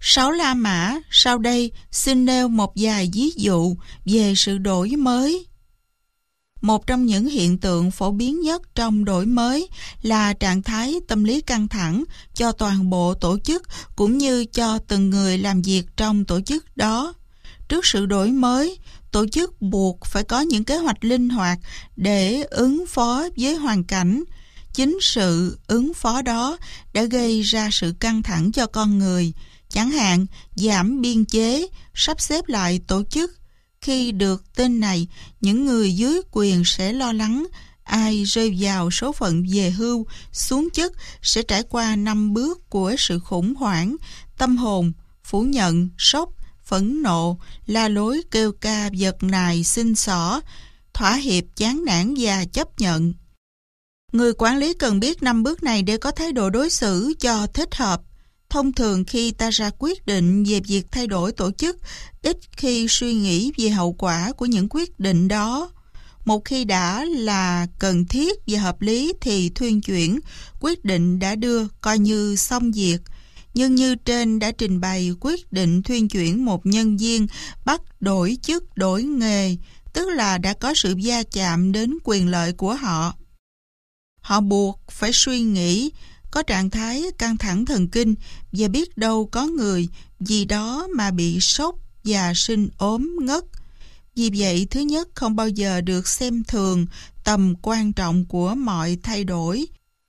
Sáu La Mã sau đây xin nêu một vài ví dụ về sự đổi mới. Một trong những hiện tượng phổ biến nhất trong đổi mới là trạng thái tâm lý căng thẳng cho toàn bộ tổ chức cũng như cho từng người làm việc trong tổ chức đó. Trước sự đổi mới, tổ chức buộc phải có những kế hoạch linh hoạt để ứng phó với hoàn cảnh. Chính sự ứng phó đó đã gây ra sự căng thẳng cho con người, chẳng hạn giảm biên chế, sắp xếp lại tổ chức. Khi được tin này, những người dưới quyền sẽ lo lắng ai rơi vào số phận về hưu, xuống chức sẽ trải qua 5 bước của sự khủng hoảng, tâm hồn, phủ nhận, sốc, phẫn nộ, la lối kêu ca vật nài xin xỏ, thỏa hiệp chán nản và chấp nhận. Người quản lý cần biết 5 bước này để có thái độ đối xử cho thích hợp. Thông thường khi ta ra quyết định về việc thay đổi tổ chức, ít khi suy nghĩ về hậu quả của những quyết định đó. Một khi đã là cần thiết và hợp lý thì thuyên chuyển, quyết định đã đưa coi như xong việc. Nhưng như trên đã trình bày, quyết định thuyên chuyển một nhân viên bắt đổi chức đổi nghề, tức là đã có sự va chạm đến quyền lợi của họ. Họ buộc phải suy nghĩ, có trạng thái căng thẳng thần kinh và biết đâu có người vì đó mà bị sốc và sinh ốm ngất. Vì vậy, thứ nhất, không bao giờ được xem thường tầm quan trọng của mọi thay đổi.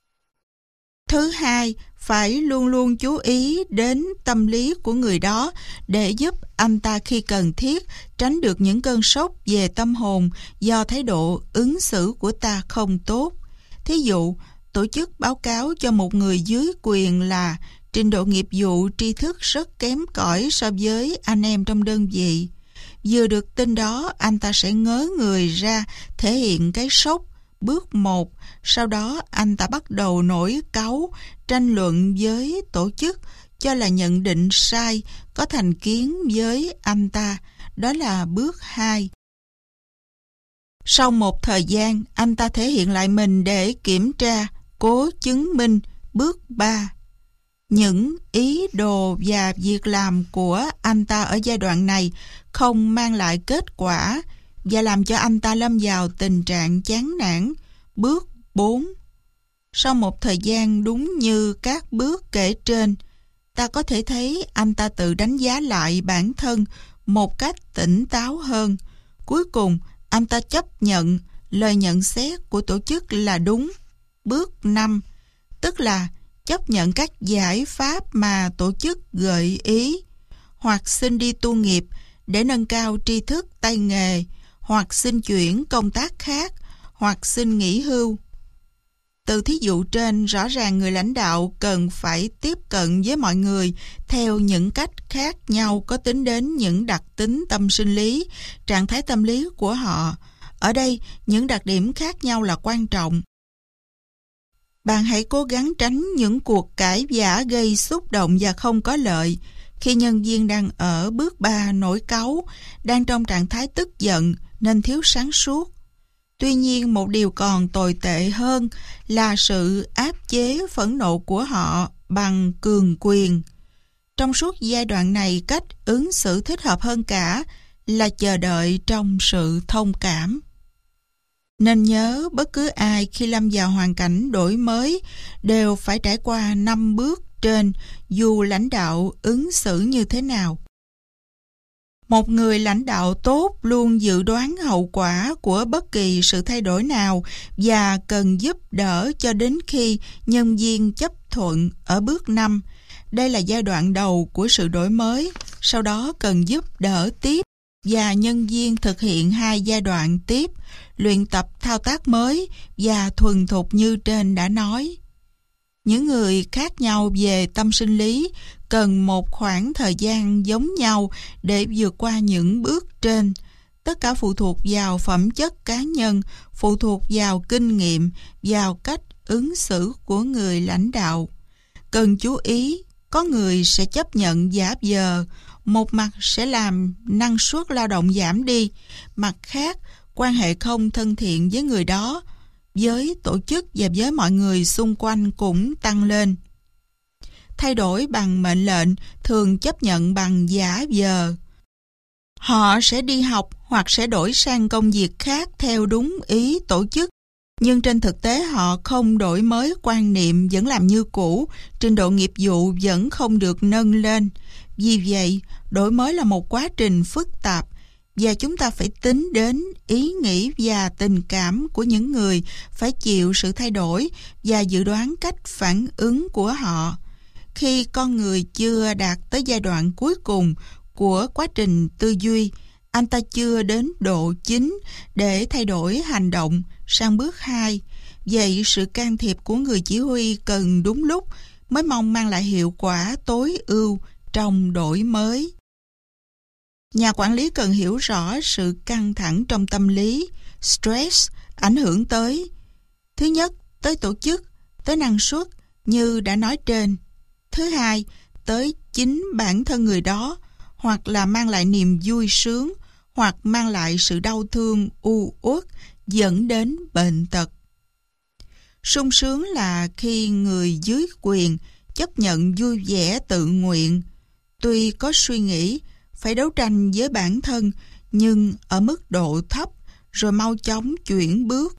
Thứ hai, phải luôn luôn chú ý đến tâm lý của người đó để giúp anh ta khi cần thiết tránh được những cơn sốc về tâm hồn do thái độ ứng xử của ta không tốt. Thí dụ, tổ chức báo cáo cho một người dưới quyền là trình độ nghiệp vụ tri thức rất kém cỏi so với anh em trong đơn vị. Vừa được tin đó, anh ta sẽ ngớ người ra thể hiện cái sốc. Bước 1, sau đó anh ta bắt đầu nổi cáu, tranh luận với tổ chức, cho là nhận định sai, có thành kiến với anh ta. Đó là bước 2. Sau một thời gian, anh ta thể hiện lại mình để kiểm tra, cố chứng minh. Bước 3. Những ý đồ và việc làm của anh ta ở giai đoạn này không mang lại kết quả và làm cho anh ta lâm vào tình trạng chán nản. Bước 4. Sau một thời gian đúng như các bước kể trên, ta có thể thấy anh ta tự đánh giá lại bản thân một cách tỉnh táo hơn. Cuối cùng, anh ta chấp nhận lời nhận xét của tổ chức là đúng. Bước 5, tức là chấp nhận các giải pháp mà tổ chức gợi ý, hoặc xin đi tu nghiệp để nâng cao tri thức tay nghề, hoặc xin chuyển công tác khác, hoặc xin nghỉ hưu. Từ thí dụ trên, rõ ràng người lãnh đạo cần phải tiếp cận với mọi người theo những cách khác nhau có tính đến những đặc tính tâm sinh lý, trạng thái tâm lý của họ. Ở đây, những đặc điểm khác nhau là quan trọng. Bạn hãy cố gắng tránh những cuộc cãi vã gây xúc động và không có lợi. Khi nhân viên đang ở bước 3 nổi cáu, đang trong trạng thái tức giận nên thiếu sáng suốt. Tuy nhiên, một điều còn tồi tệ hơn là sự áp chế phẫn nộ của họ bằng cường quyền. Trong suốt giai đoạn này, cách ứng xử thích hợp hơn cả là chờ đợi trong sự thông cảm. Nên nhớ, bất cứ ai khi lâm vào hoàn cảnh đổi mới đều phải trải qua 5 bước trên, dù lãnh đạo ứng xử như thế nào. Một người lãnh đạo tốt luôn dự đoán hậu quả của bất kỳ sự thay đổi nào và cần giúp đỡ cho đến khi nhân viên chấp thuận ở bước 5. Đây là giai đoạn đầu của sự đổi mới, sau đó cần giúp đỡ tiếp và nhân viên thực hiện 2 giai đoạn tiếp, luyện tập thao tác mới và thuần thục như trên đã nói. Những người khác nhau về tâm sinh lý cần một khoảng thời gian giống nhau để vượt qua những bước trên. Tất cả phụ thuộc vào phẩm chất cá nhân, phụ thuộc vào kinh nghiệm, vào cách ứng xử của người lãnh đạo. Cần chú ý, có người sẽ chấp nhận giả vờ, một mặt sẽ làm năng suất lao động giảm đi, mặt khác quan hệ không thân thiện với người đó, với tổ chức và với mọi người xung quanh cũng tăng lên. thay đổi bằng mệnh lệnh, thường chấp nhận bằng giả vờ. Họ sẽ đi học hoặc sẽ đổi sang công việc khác theo đúng ý tổ chức, nhưng trên thực tế họ không đổi mới quan niệm, vẫn làm như cũ, trình độ nghiệp vụ vẫn không được nâng lên. Vì vậy, đổi mới là một quá trình phức tạp, và chúng ta phải tính đến ý nghĩ và tình cảm của những người phải chịu sự thay đổi và dự đoán cách phản ứng của họ. Khi con người chưa đạt tới giai đoạn cuối cùng của quá trình tư duy, anh ta chưa đến độ chính để thay đổi hành động sang bước 2. Vậy sự can thiệp của người chỉ huy cần đúng lúc mới mong mang lại hiệu quả tối ưu trong đổi mới. Nhà quản lý cần hiểu rõ sự căng thẳng trong tâm lý, stress, ảnh hưởng tới: thứ nhất, tới tổ chức, tới năng suất như đã nói trên; thứ hai, tới chính bản thân người đó, hoặc là mang lại niềm vui sướng, hoặc mang lại sự đau thương, u uất, dẫn đến bệnh tật. Sung sướng là khi người dưới quyền chấp nhận vui vẻ tự nguyện, tuy có suy nghĩ phải đấu tranh với bản thân, nhưng ở mức độ thấp, rồi mau chóng chuyển bước.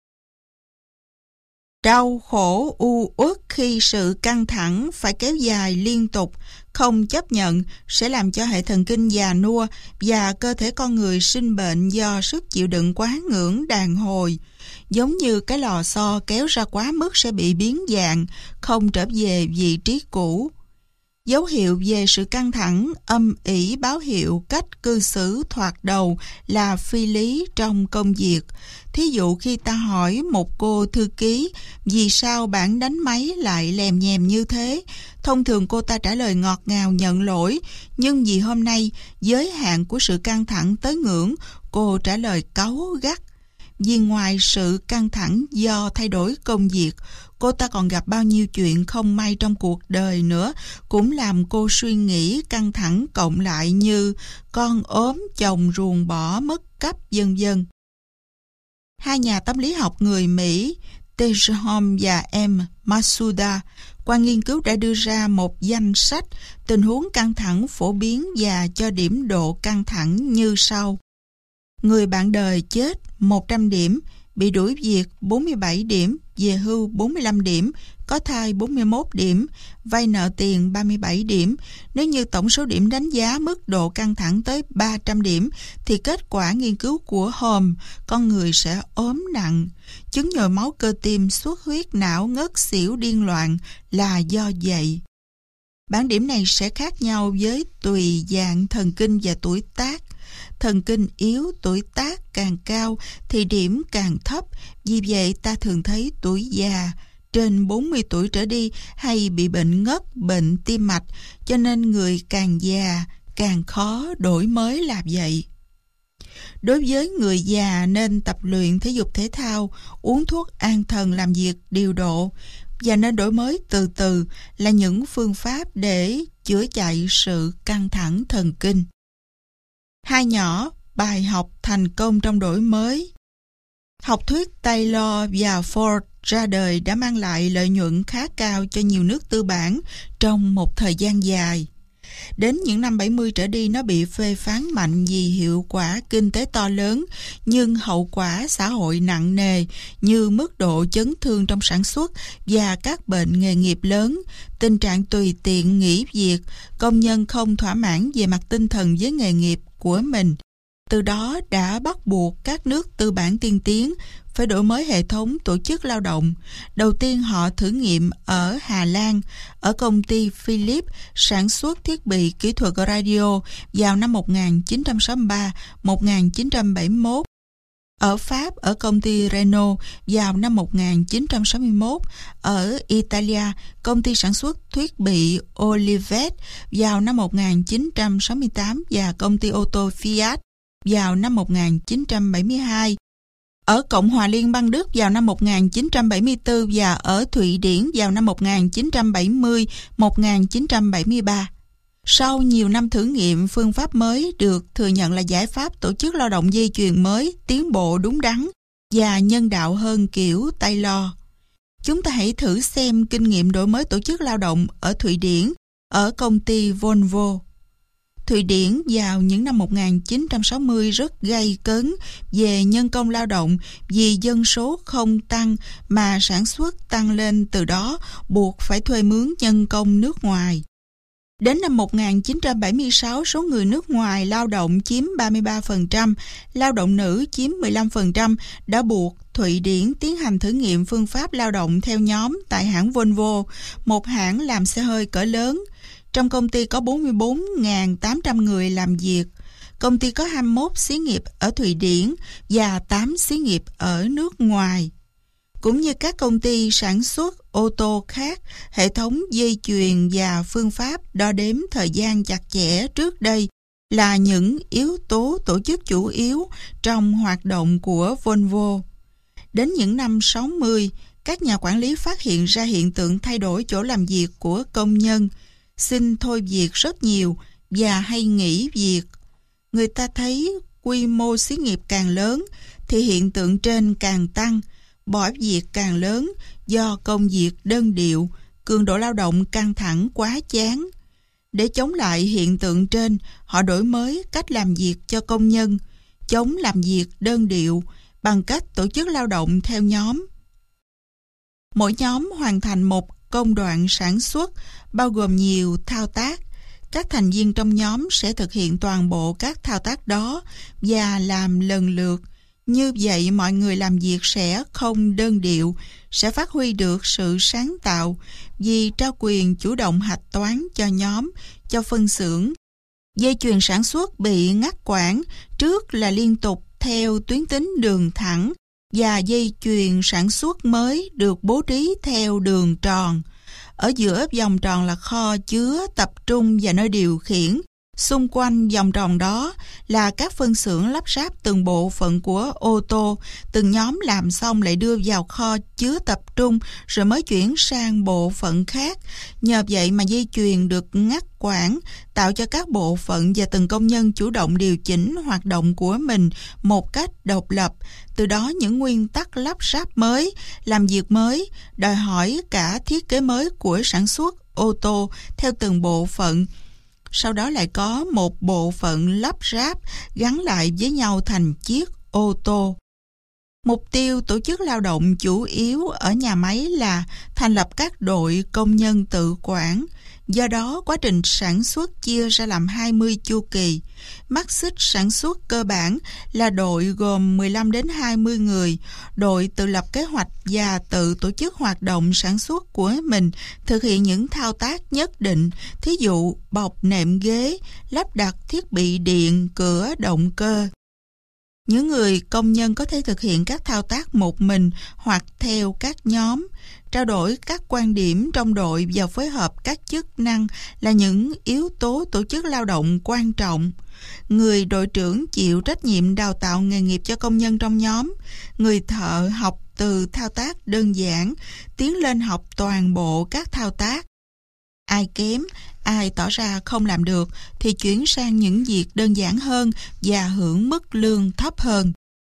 Đau khổ u uất khi sự căng thẳng phải kéo dài liên tục, không chấp nhận sẽ làm cho hệ thần kinh già nua và cơ thể con người sinh bệnh do sức chịu đựng quá ngưỡng đàn hồi. Giống như cái lò xo kéo ra quá mức sẽ bị biến dạng, không trở về vị trí cũ. Dấu hiệu về sự căng thẳng âm ỉ báo hiệu cách cư xử thoạt đầu là phi lý trong công việc. Thí dụ khi ta hỏi một cô thư ký vì sao bạn đánh máy lại lèm nhèm như thế, thông thường cô ta trả lời ngọt ngào nhận lỗi, nhưng vì hôm nay giới hạn của sự căng thẳng tới ngưỡng, cô trả lời cáu gắt. Vì ngoài sự căng thẳng do thay đổi công việc, cô ta còn gặp bao nhiêu chuyện không may trong cuộc đời nữa, cũng làm cô suy nghĩ căng thẳng cộng lại, như con ốm, chồng ruồng bỏ, mất cắp, vân vân. Hai nhà tâm lý học người Mỹ Tershom và M. Masuda qua nghiên cứu đã đưa ra một danh sách tình huống căng thẳng phổ biến và cho điểm độ căng thẳng như sau: người bạn đời chết 100 điểm, bị đuổi việc 47 điểm, về hưu 45 điểm, có thai 41 điểm, vay nợ tiền 37 điểm. Nếu như tổng số điểm đánh giá mức độ căng thẳng tới 300 điểm, thì kết quả nghiên cứu của Holmes, con người sẽ ốm nặng, chứng nhồi máu cơ tim, xuất huyết não, ngất xỉu, điên loạn là do vậy. Bảng điểm này sẽ khác nhau với tùy dạng thần kinh và tuổi tác. Thần kinh yếu, tuổi tác càng cao thì điểm càng thấp, vì vậy ta thường thấy tuổi già, trên 40 tuổi trở đi hay bị bệnh ngất, bệnh tim mạch, cho nên người càng già càng khó đổi mới là vậy. Đối với người già nên tập luyện thể dục thể thao, uống thuốc an thần, làm việc điều độ, và nên đổi mới từ từ là những phương pháp để chữa chạy sự căng thẳng thần kinh. Hai nhỏ, bài học thành công trong đổi mới. Học thuyết Taylor và Ford ra đời đã mang lại lợi nhuận khá cao cho nhiều nước tư bản trong một thời gian dài. Đến những năm 70 trở đi, nó bị phê phán mạnh vì hiệu quả kinh tế to lớn, nhưng hậu quả xã hội nặng nề như mức độ chấn thương trong sản xuất và các bệnh nghề nghiệp lớn, tình trạng tùy tiện nghỉ việc, công nhân không thỏa mãn về mặt tinh thần với nghề nghiệp của mình. Từ đó đã bắt buộc các nước tư bản tiên tiến phải đổi mới hệ thống tổ chức lao động. Đầu tiên họ thử nghiệm ở Hà Lan, ở công ty Philips sản xuất thiết bị kỹ thuật radio vào năm 1963-1971. Ở Pháp, ở công ty Renault vào năm 1961. Ở Italia, công ty sản xuất thiết bị Olivetti vào năm 1968 và công ty ô tô Fiat vào năm 1972. Ở Cộng hòa Liên bang Đức vào năm 1974 và ở Thụy Điển vào năm 1970-1973. Sau nhiều năm thử nghiệm, phương pháp mới được thừa nhận là giải pháp tổ chức lao động dây chuyền mới, tiến bộ đúng đắn và nhân đạo hơn kiểu Taylor. Chúng ta hãy thử xem kinh nghiệm đổi mới tổ chức lao động ở Thụy Điển, ở công ty Volvo. Thụy Điển vào những năm 1960 rất gay cấn về nhân công lao động vì dân số không tăng mà sản xuất tăng lên, từ đó buộc phải thuê mướn nhân công nước ngoài. Đến năm 1976, số người nước ngoài lao động chiếm 33%, lao động nữ chiếm 15%, đã buộc Thụy Điển tiến hành thử nghiệm phương pháp lao động theo nhóm tại hãng Volvo, một hãng làm xe hơi cỡ lớn. Trong công ty có 44.800 người làm việc. Công ty có 21 xí nghiệp ở Thụy Điển và 8 xí nghiệp ở nước ngoài. Cũng như các công ty sản xuất ô tô khác, hệ thống dây chuyền và phương pháp đo đếm thời gian chặt chẽ trước đây là những yếu tố tổ chức chủ yếu trong hoạt động của Volvo. Đến những năm 60, các nhà quản lý phát hiện ra hiện tượng thay đổi chỗ làm việc của công nhân, xin thôi việc rất nhiều và hay nghỉ việc. Người ta thấy quy mô xí nghiệp càng lớn thì hiện tượng trên càng tăng, bỏ việc càng lớn do công việc đơn điệu, cường độ lao động căng thẳng quá chán. Để chống lại hiện tượng trên, họ đổi mới cách làm việc cho công nhân, chống làm việc đơn điệu bằng cách tổ chức lao động theo nhóm. Mỗi nhóm hoàn thành một công đoạn sản xuất bao gồm nhiều thao tác. Các thành viên trong nhóm sẽ thực hiện toàn bộ các thao tác đó và làm lần lượt. Như vậy mọi người làm việc sẽ không đơn điệu, sẽ phát huy được sự sáng tạo vì trao quyền chủ động hạch toán cho nhóm, cho phân xưởng. Dây chuyền sản xuất bị ngắt quãng, trước là liên tục theo tuyến tính đường thẳng và dây chuyền sản xuất mới được bố trí theo đường tròn. Ở giữa vòng tròn là kho chứa, tập trung và nơi điều khiển. Xung quanh vòng tròn đó là các phân xưởng lắp ráp từng bộ phận của ô tô, từng nhóm làm xong lại đưa vào kho chứa tập trung rồi mới chuyển sang bộ phận khác. Nhờ vậy mà dây chuyền được ngắt quãng, tạo cho các bộ phận và từng công nhân chủ động điều chỉnh hoạt động của mình một cách độc lập. Từ đó những nguyên tắc lắp ráp mới, làm việc mới, đòi hỏi cả thiết kế mới của sản xuất ô tô theo từng bộ phận. Sau đó lại có một bộ phận lắp ráp gắn lại với nhau thành chiếc ô tô. Mục tiêu tổ chức lao động chủ yếu ở nhà máy là thành lập các đội công nhân tự quản. Do đó, quá trình sản xuất chia ra làm 20 chu kỳ. Mắt xích sản xuất cơ bản là đội gồm 15 đến 20 người. Đội tự lập kế hoạch và tự tổ chức hoạt động sản xuất của mình, thực hiện những thao tác nhất định, thí dụ bọc nệm ghế, lắp đặt thiết bị điện, cửa, động cơ. Những người công nhân có thể thực hiện các thao tác một mình hoặc theo các nhóm. Trao đổi các quan điểm trong đội và phối hợp các chức năng là những yếu tố tổ chức lao động quan trọng. Người đội trưởng chịu trách nhiệm đào tạo nghề nghiệp cho công nhân trong nhóm. Người thợ học từ thao tác đơn giản, tiến lên học toàn bộ các thao tác. Ai kém, ai tỏ ra không làm được thì chuyển sang những việc đơn giản hơn và hưởng mức lương thấp hơn.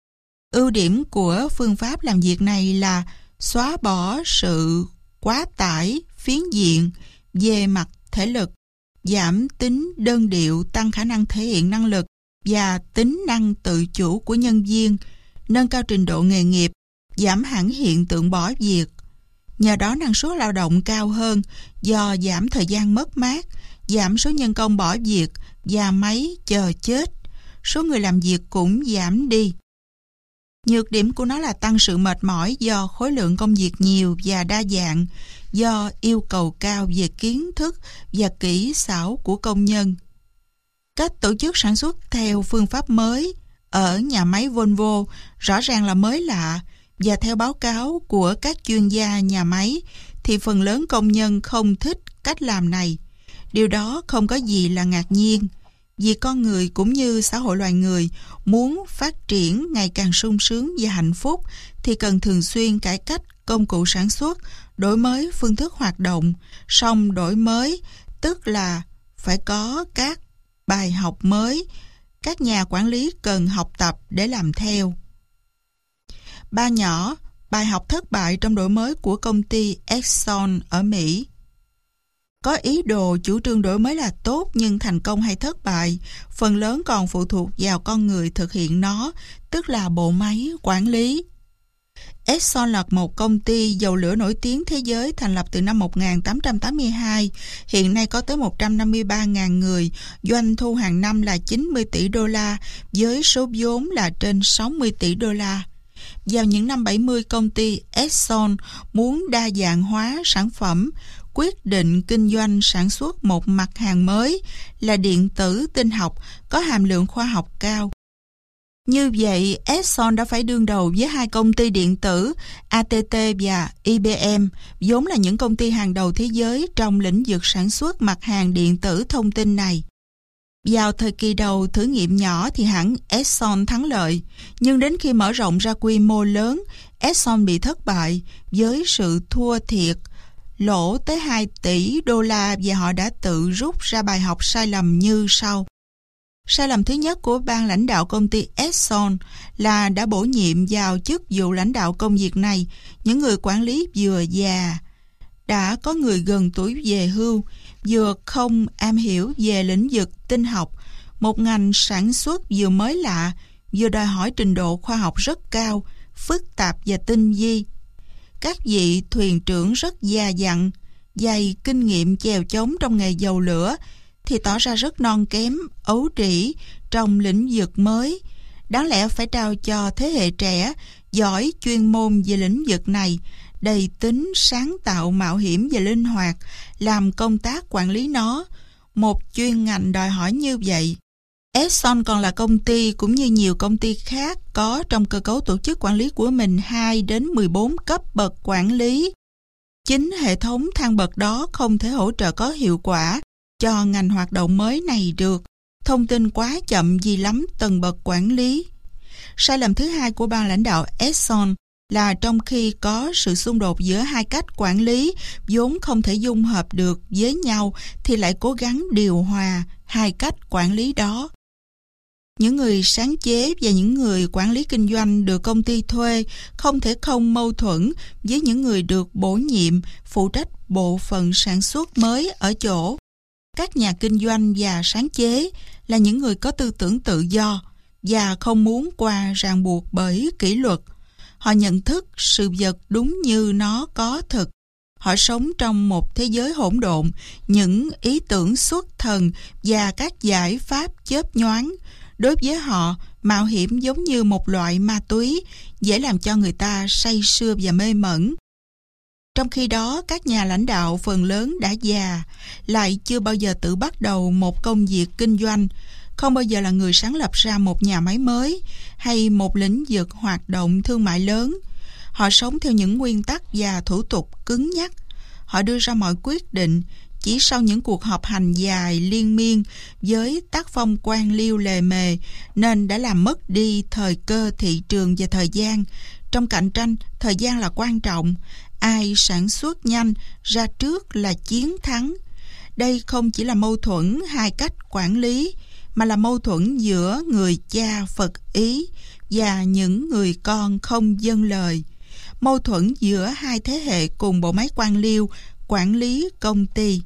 Ưu điểm của phương pháp làm việc này là xóa bỏ sự quá tải, phiến diện về mặt thể lực, giảm tính đơn điệu, tăng khả năng thể hiện năng lực và tính năng tự chủ của nhân viên, nâng cao trình độ nghề nghiệp, giảm hẳn hiện tượng bỏ việc. Nhờ đó năng suất lao động cao hơn do giảm thời gian mất mát, giảm số nhân công bỏ việc và máy chờ chết. Số người làm việc cũng giảm đi. Nhược điểm của nó là tăng sự mệt mỏi do khối lượng công việc nhiều và đa dạng, do yêu cầu cao về kiến thức và kỹ xảo của công nhân. Cách tổ chức sản xuất theo phương pháp mới ở nhà máy Volvo rõ ràng là mới lạ, và theo báo cáo của các chuyên gia nhà máy thì phần lớn công nhân không thích cách làm này. Điều đó không có gì là ngạc nhiên, vì con người cũng như xã hội loài người muốn phát triển ngày càng sung sướng và hạnh phúc thì cần thường xuyên cải cách công cụ sản xuất, đổi mới phương thức hoạt động. Song đổi mới tức là phải có các bài học mới, các nhà quản lý cần học tập để làm theo. Ba nhỏ Bài học thất bại trong đổi mới của công ty Exxon ở Mỹ. Có ý đồ chủ trương đổi mới là tốt, nhưng thành công hay thất bại phần lớn còn phụ thuộc vào con người thực hiện nó, tức là bộ máy quản lý. Exxon là một công ty dầu lửa nổi tiếng thế giới, thành lập từ năm 1882, hiện nay có tới 153.000 người, doanh thu hàng năm là 90 tỷ đô la, với số vốn là trên 60 tỷ đô la. Vào những năm 70, công ty Exxon muốn đa dạng hóa sản phẩm, quyết định kinh doanh sản xuất một mặt hàng mới là điện tử tinh học có hàm lượng khoa học cao. Như vậy, Exxon đã phải đương đầu với hai công ty điện tử ATT và IBM, vốn là những công ty hàng đầu thế giới trong lĩnh vực sản xuất mặt hàng điện tử thông tin này. Vào thời kỳ đầu thử nghiệm nhỏ thì hãng Exxon thắng lợi, nhưng đến khi mở rộng ra quy mô lớn, Exxon bị thất bại với sự thua thiệt, lỗ tới 2 tỷ đô la, và họ đã tự rút ra bài học sai lầm như sau. Sai lầm thứ nhất của ban lãnh đạo công ty Exxon là đã bổ nhiệm vào chức vụ lãnh đạo công việc này những người quản lý vừa già, đã có người gần tuổi về hưu, vừa không am hiểu về lĩnh vực tinh học, một ngành sản xuất vừa mới lạ, vừa đòi hỏi trình độ khoa học rất cao, phức tạp và tinh vi. Các vị thuyền trưởng rất già dặn, dày kinh nghiệm chèo chống trong nghề dầu lửa, thì tỏ ra rất non kém, ấu trĩ trong lĩnh vực mới. Đáng lẽ phải trao cho thế hệ trẻ giỏi chuyên môn về lĩnh vực này, đầy tính sáng tạo, mạo hiểm và linh hoạt, làm công tác quản lý nó, một chuyên ngành đòi hỏi như vậy. Exxon còn là công ty cũng như nhiều công ty khác có trong cơ cấu tổ chức quản lý của mình 2 đến 14 cấp bậc quản lý. Chính hệ thống thang bậc đó không thể hỗ trợ có hiệu quả cho ngành hoạt động mới này được. Thông tin quá chậm vì lắm tầng bậc quản lý. Sai lầm thứ hai của ban lãnh đạo Exxon là trong khi có sự xung đột giữa hai cách quản lý vốn không thể dung hợp được với nhau thì lại cố gắng điều hòa hai cách quản lý đó. Những người sáng chế và những người quản lý kinh doanh được công ty thuê không thể không mâu thuẫn với những người được bổ nhiệm phụ trách bộ phận sản xuất mới ở chỗ. Các nhà kinh doanh và sáng chế là những người có tư tưởng tự do và không muốn qua ràng buộc bởi kỷ luật. Họ nhận thức sự vật đúng như nó có thực. Họ sống trong một thế giới hỗn độn, những ý tưởng xuất thần và các giải pháp chớp nhoáng. Đối với họ, mạo hiểm giống như một loại ma túy, dễ làm cho người ta say sưa và mê mẩn. Trong khi đó, các nhà lãnh đạo phần lớn đã già, lại chưa bao giờ tự bắt đầu một công việc kinh doanh, không bao giờ là người sáng lập ra một nhà máy mới hay một lĩnh vực hoạt động thương mại lớn. Họ sống theo những nguyên tắc và thủ tục cứng nhắc. Họ đưa ra mọi quyết định chỉ sau những cuộc họp hành dài liên miên với tác phong quan liêu lề mề, nên đã làm mất đi thời cơ thị trường và thời gian. Trong cạnh tranh, thời gian là quan trọng. Ai sản xuất nhanh ra trước là chiến thắng. Đây không chỉ là mâu thuẫn hai cách quản lý, mà là mâu thuẫn giữa người cha Phật ý và những người con không vâng lời. Mâu thuẫn giữa hai thế hệ cùng bộ máy quan liêu quản lý công ty.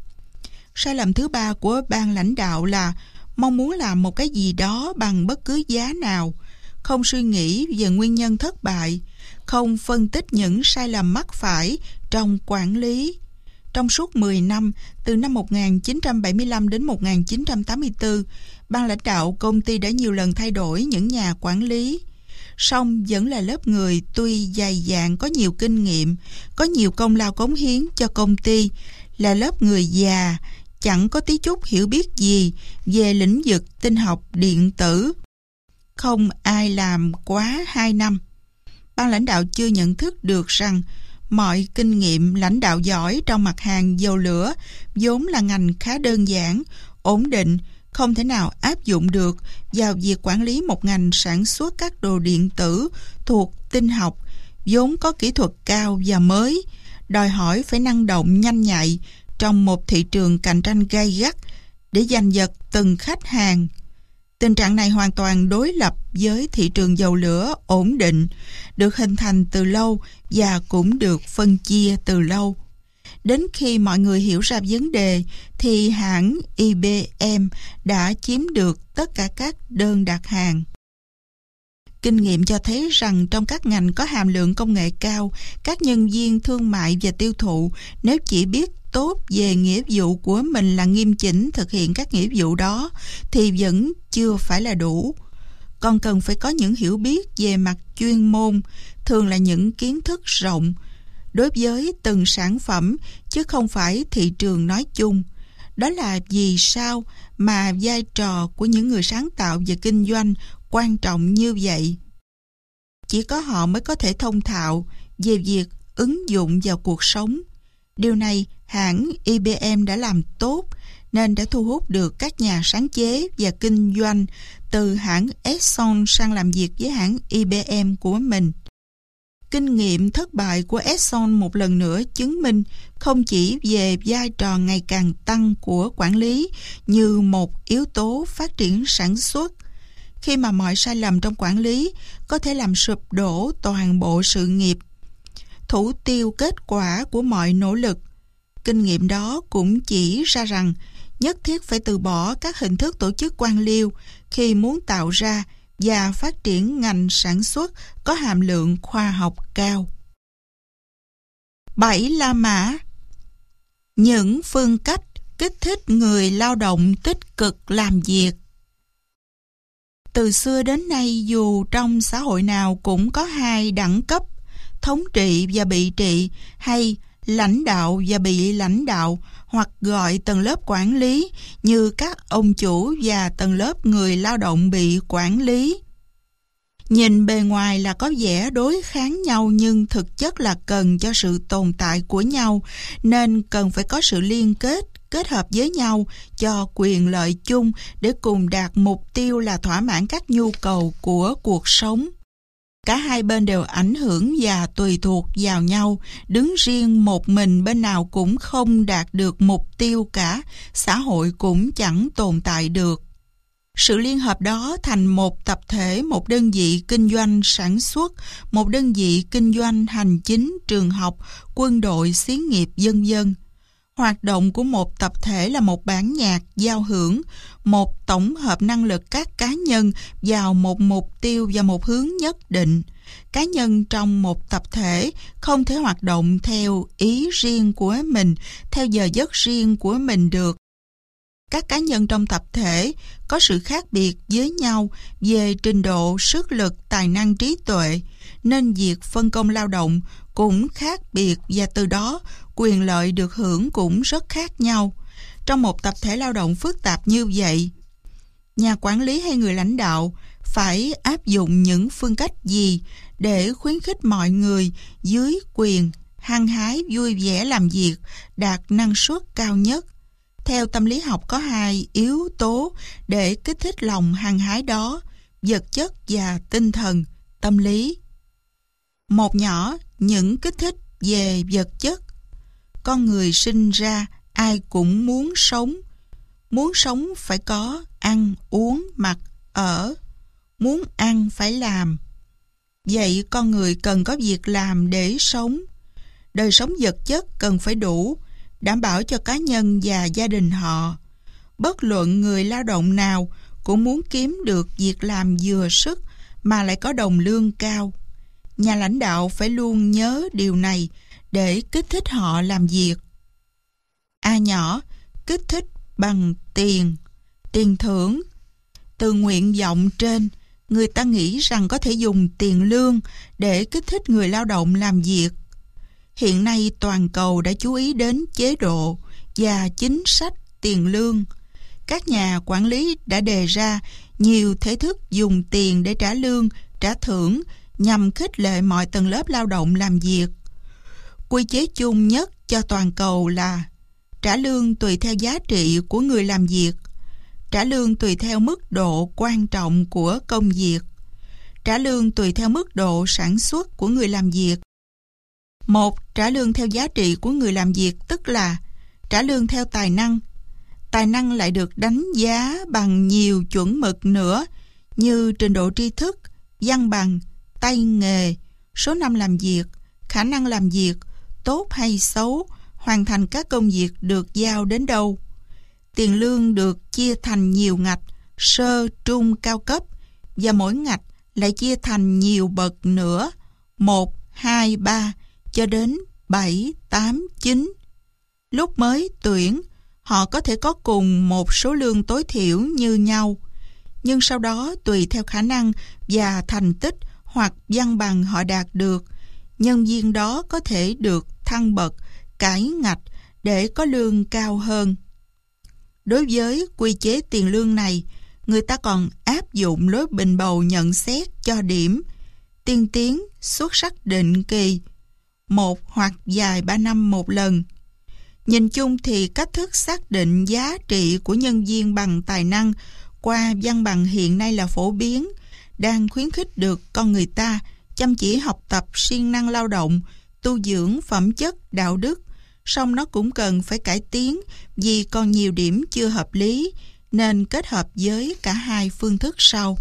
Sai lầm thứ ba của ban lãnh đạo là mong muốn làm một cái gì đó bằng bất cứ giá nào, không suy nghĩ về nguyên nhân thất bại, không phân tích những sai lầm mắc phải trong quản lý. Trong suốt 10 năm, từ năm 1975 đến 1984, ban lãnh đạo công ty đã nhiều lần thay đổi những nhà quản lý. Song vẫn là lớp người tuy dày dạn, có nhiều kinh nghiệm, có nhiều công lao cống hiến cho công ty, là lớp người già, chẳng có tí chút hiểu biết gì về lĩnh vực tinh học điện tử. Không ai làm quá 2 năm. Ban lãnh đạo chưa nhận thức được rằng mọi kinh nghiệm lãnh đạo giỏi trong mặt hàng dầu lửa vốn là ngành khá đơn giản, ổn định, không thể nào áp dụng được vào việc quản lý một ngành sản xuất các đồ điện tử thuộc tinh học, vốn có kỹ thuật cao và mới, đòi hỏi phải năng động nhanh nhạy trong một thị trường cạnh tranh gay gắt để giành giật từng khách hàng. Tình trạng này hoàn toàn đối lập với thị trường dầu lửa ổn định, được hình thành từ lâu và cũng được phân chia từ lâu. Đến khi mọi người hiểu ra vấn đề, thì hãng IBM đã chiếm được tất cả các đơn đặt hàng. Kinh nghiệm cho thấy rằng trong các ngành có hàm lượng công nghệ cao, các nhân viên thương mại và tiêu thụ nếu chỉ biết tốt về nghĩa vụ của mình là nghiêm chỉnh thực hiện các nghĩa vụ đó thì vẫn chưa phải là đủ. Còn cần phải có những hiểu biết về mặt chuyên môn, thường là những kiến thức rộng đối với từng sản phẩm chứ không phải thị trường nói chung. Đó là vì sao mà vai trò của những người sáng tạo và kinh doanh quan trọng như vậy. Chỉ có họ mới có thể thông thạo về việc ứng dụng vào cuộc sống. Điều này hãng IBM đã làm tốt nên đã thu hút được các nhà sáng chế và kinh doanh từ hãng Exxon sang làm việc với hãng IBM của mình. Kinh nghiệm thất bại của Exxon một lần nữa chứng minh không chỉ về vai trò ngày càng tăng của quản lý như một yếu tố phát triển sản xuất, khi mà mọi sai lầm trong quản lý có thể làm sụp đổ toàn bộ sự nghiệp, thủ tiêu kết quả của mọi nỗ lực. Kinh nghiệm đó cũng chỉ ra rằng nhất thiết phải từ bỏ các hình thức tổ chức quan liêu khi muốn tạo ra và phát triển ngành sản xuất có hàm lượng khoa học cao. 7. La Mã. Những phương cách kích thích người lao động tích cực làm việc. Từ xưa đến nay, dù trong xã hội nào cũng có hai đẳng cấp, thống trị và bị trị, hay lãnh đạo và bị lãnh đạo, hoặc gọi tầng lớp quản lý như các ông chủ và tầng lớp người lao động bị quản lý. Nhìn bề ngoài là có vẻ đối kháng nhau nhưng thực chất là cần cho sự tồn tại của nhau, nên cần phải có sự liên kết hợp với nhau cho quyền lợi chung để cùng đạt mục tiêu là thỏa mãn các nhu cầu của cuộc sống. Cả hai bên đều ảnh hưởng và tùy thuộc vào nhau, đứng riêng một mình bên nào cũng không đạt được mục tiêu cả, xã hội cũng chẳng tồn tại được. Sự liên hợp đó thành một tập thể, một đơn vị kinh doanh sản xuất, một đơn vị kinh doanh hành chính, trường học, quân đội, xí nghiệp, vân vân. Hoạt động của một tập thể là một bản nhạc giao hưởng, một tổng hợp năng lực các cá nhân vào một mục tiêu và một hướng nhất định. Cá nhân trong một tập thể không thể hoạt động theo ý riêng của mình, theo giờ giấc riêng của mình được. Các cá nhân trong tập thể có sự khác biệt với nhau về trình độ, sức lực, tài năng, trí tuệ, nên việc phân công lao động cũng khác biệt và từ đó quyền lợi được hưởng cũng rất khác nhau. Trong một tập thể lao động phức tạp như vậy, nhà quản lý hay người lãnh đạo phải áp dụng những phương cách gì để khuyến khích mọi người dưới quyền hăng hái vui vẻ làm việc, đạt năng suất cao nhất? Theo tâm lý học có hai yếu tố để kích thích lòng hăng hái đó: vật chất và tinh thần, tâm lý. Một nhỏ, những kích thích về vật chất. Con người sinh ra ai cũng muốn sống phải có ăn, uống, mặc, ở. Muốn ăn phải làm. Vậy con người cần có việc làm để sống. Đời sống vật chất cần phải đủ, đảm bảo cho cá nhân và gia đình họ. Bất luận người lao động nào cũng muốn kiếm được việc làm vừa sức mà lại có đồng lương cao. Nhà lãnh đạo phải luôn nhớ điều này để kích thích họ làm việc. A nhỏ, kích thích bằng tiền, tiền thưởng. Từ nguyện vọng trên, người ta nghĩ rằng có thể dùng tiền lương để kích thích người lao động làm việc. Hiện nay toàn cầu đã chú ý đến chế độ và chính sách tiền lương. Các nhà quản lý đã đề ra nhiều thể thức dùng tiền để trả lương, trả thưởng nhằm khích lệ mọi tầng lớp lao động làm việc. Quy chế chung nhất cho toàn cầu là trả lương tùy theo giá trị của người làm việc, trả lương tùy theo mức độ quan trọng của công việc, trả lương tùy theo mức độ sản xuất của người làm việc. Một, trả lương theo giá trị của người làm việc, tức là trả lương theo tài năng. tài năng lại được đánh giá bằng nhiều chuẩn mực nữa, như trình độ tri thức, văn bằng, tay nghề, số năm làm việc, khả năng làm việc, tốt hay xấu, hoàn thành các công việc được giao đến đâu. Tiền lương được chia thành nhiều ngạch, sơ, trung, cao cấp, và mỗi ngạch lại chia thành nhiều bậc nữa, 1, 2, 3, cho đến 7, 8, 9. Lúc mới tuyển, họ có thể có cùng một số lương tối thiểu như nhau, nhưng sau đó tùy theo khả năng và thành tích hoặc văn bằng họ đạt được, nhân viên đó có thể được thăng bậc, cải ngạch để có lương cao hơn. Đối với quy chế tiền lương này, người ta còn áp dụng lối bình bầu nhận xét cho điểm, tiên tiến, xuất sắc định kỳ, 1 hoặc dài 3 năm một lần. Nhìn chung thì cách thức xác định giá trị của nhân viên bằng tài năng qua văn bằng hiện nay là phổ biến, đang khuyến khích được con người ta chăm chỉ học tập, siêng năng lao động, tu dưỡng phẩm chất, đạo đức. Song nó cũng cần phải cải tiến vì còn nhiều điểm chưa hợp lý, nên kết hợp với cả hai phương thức sau.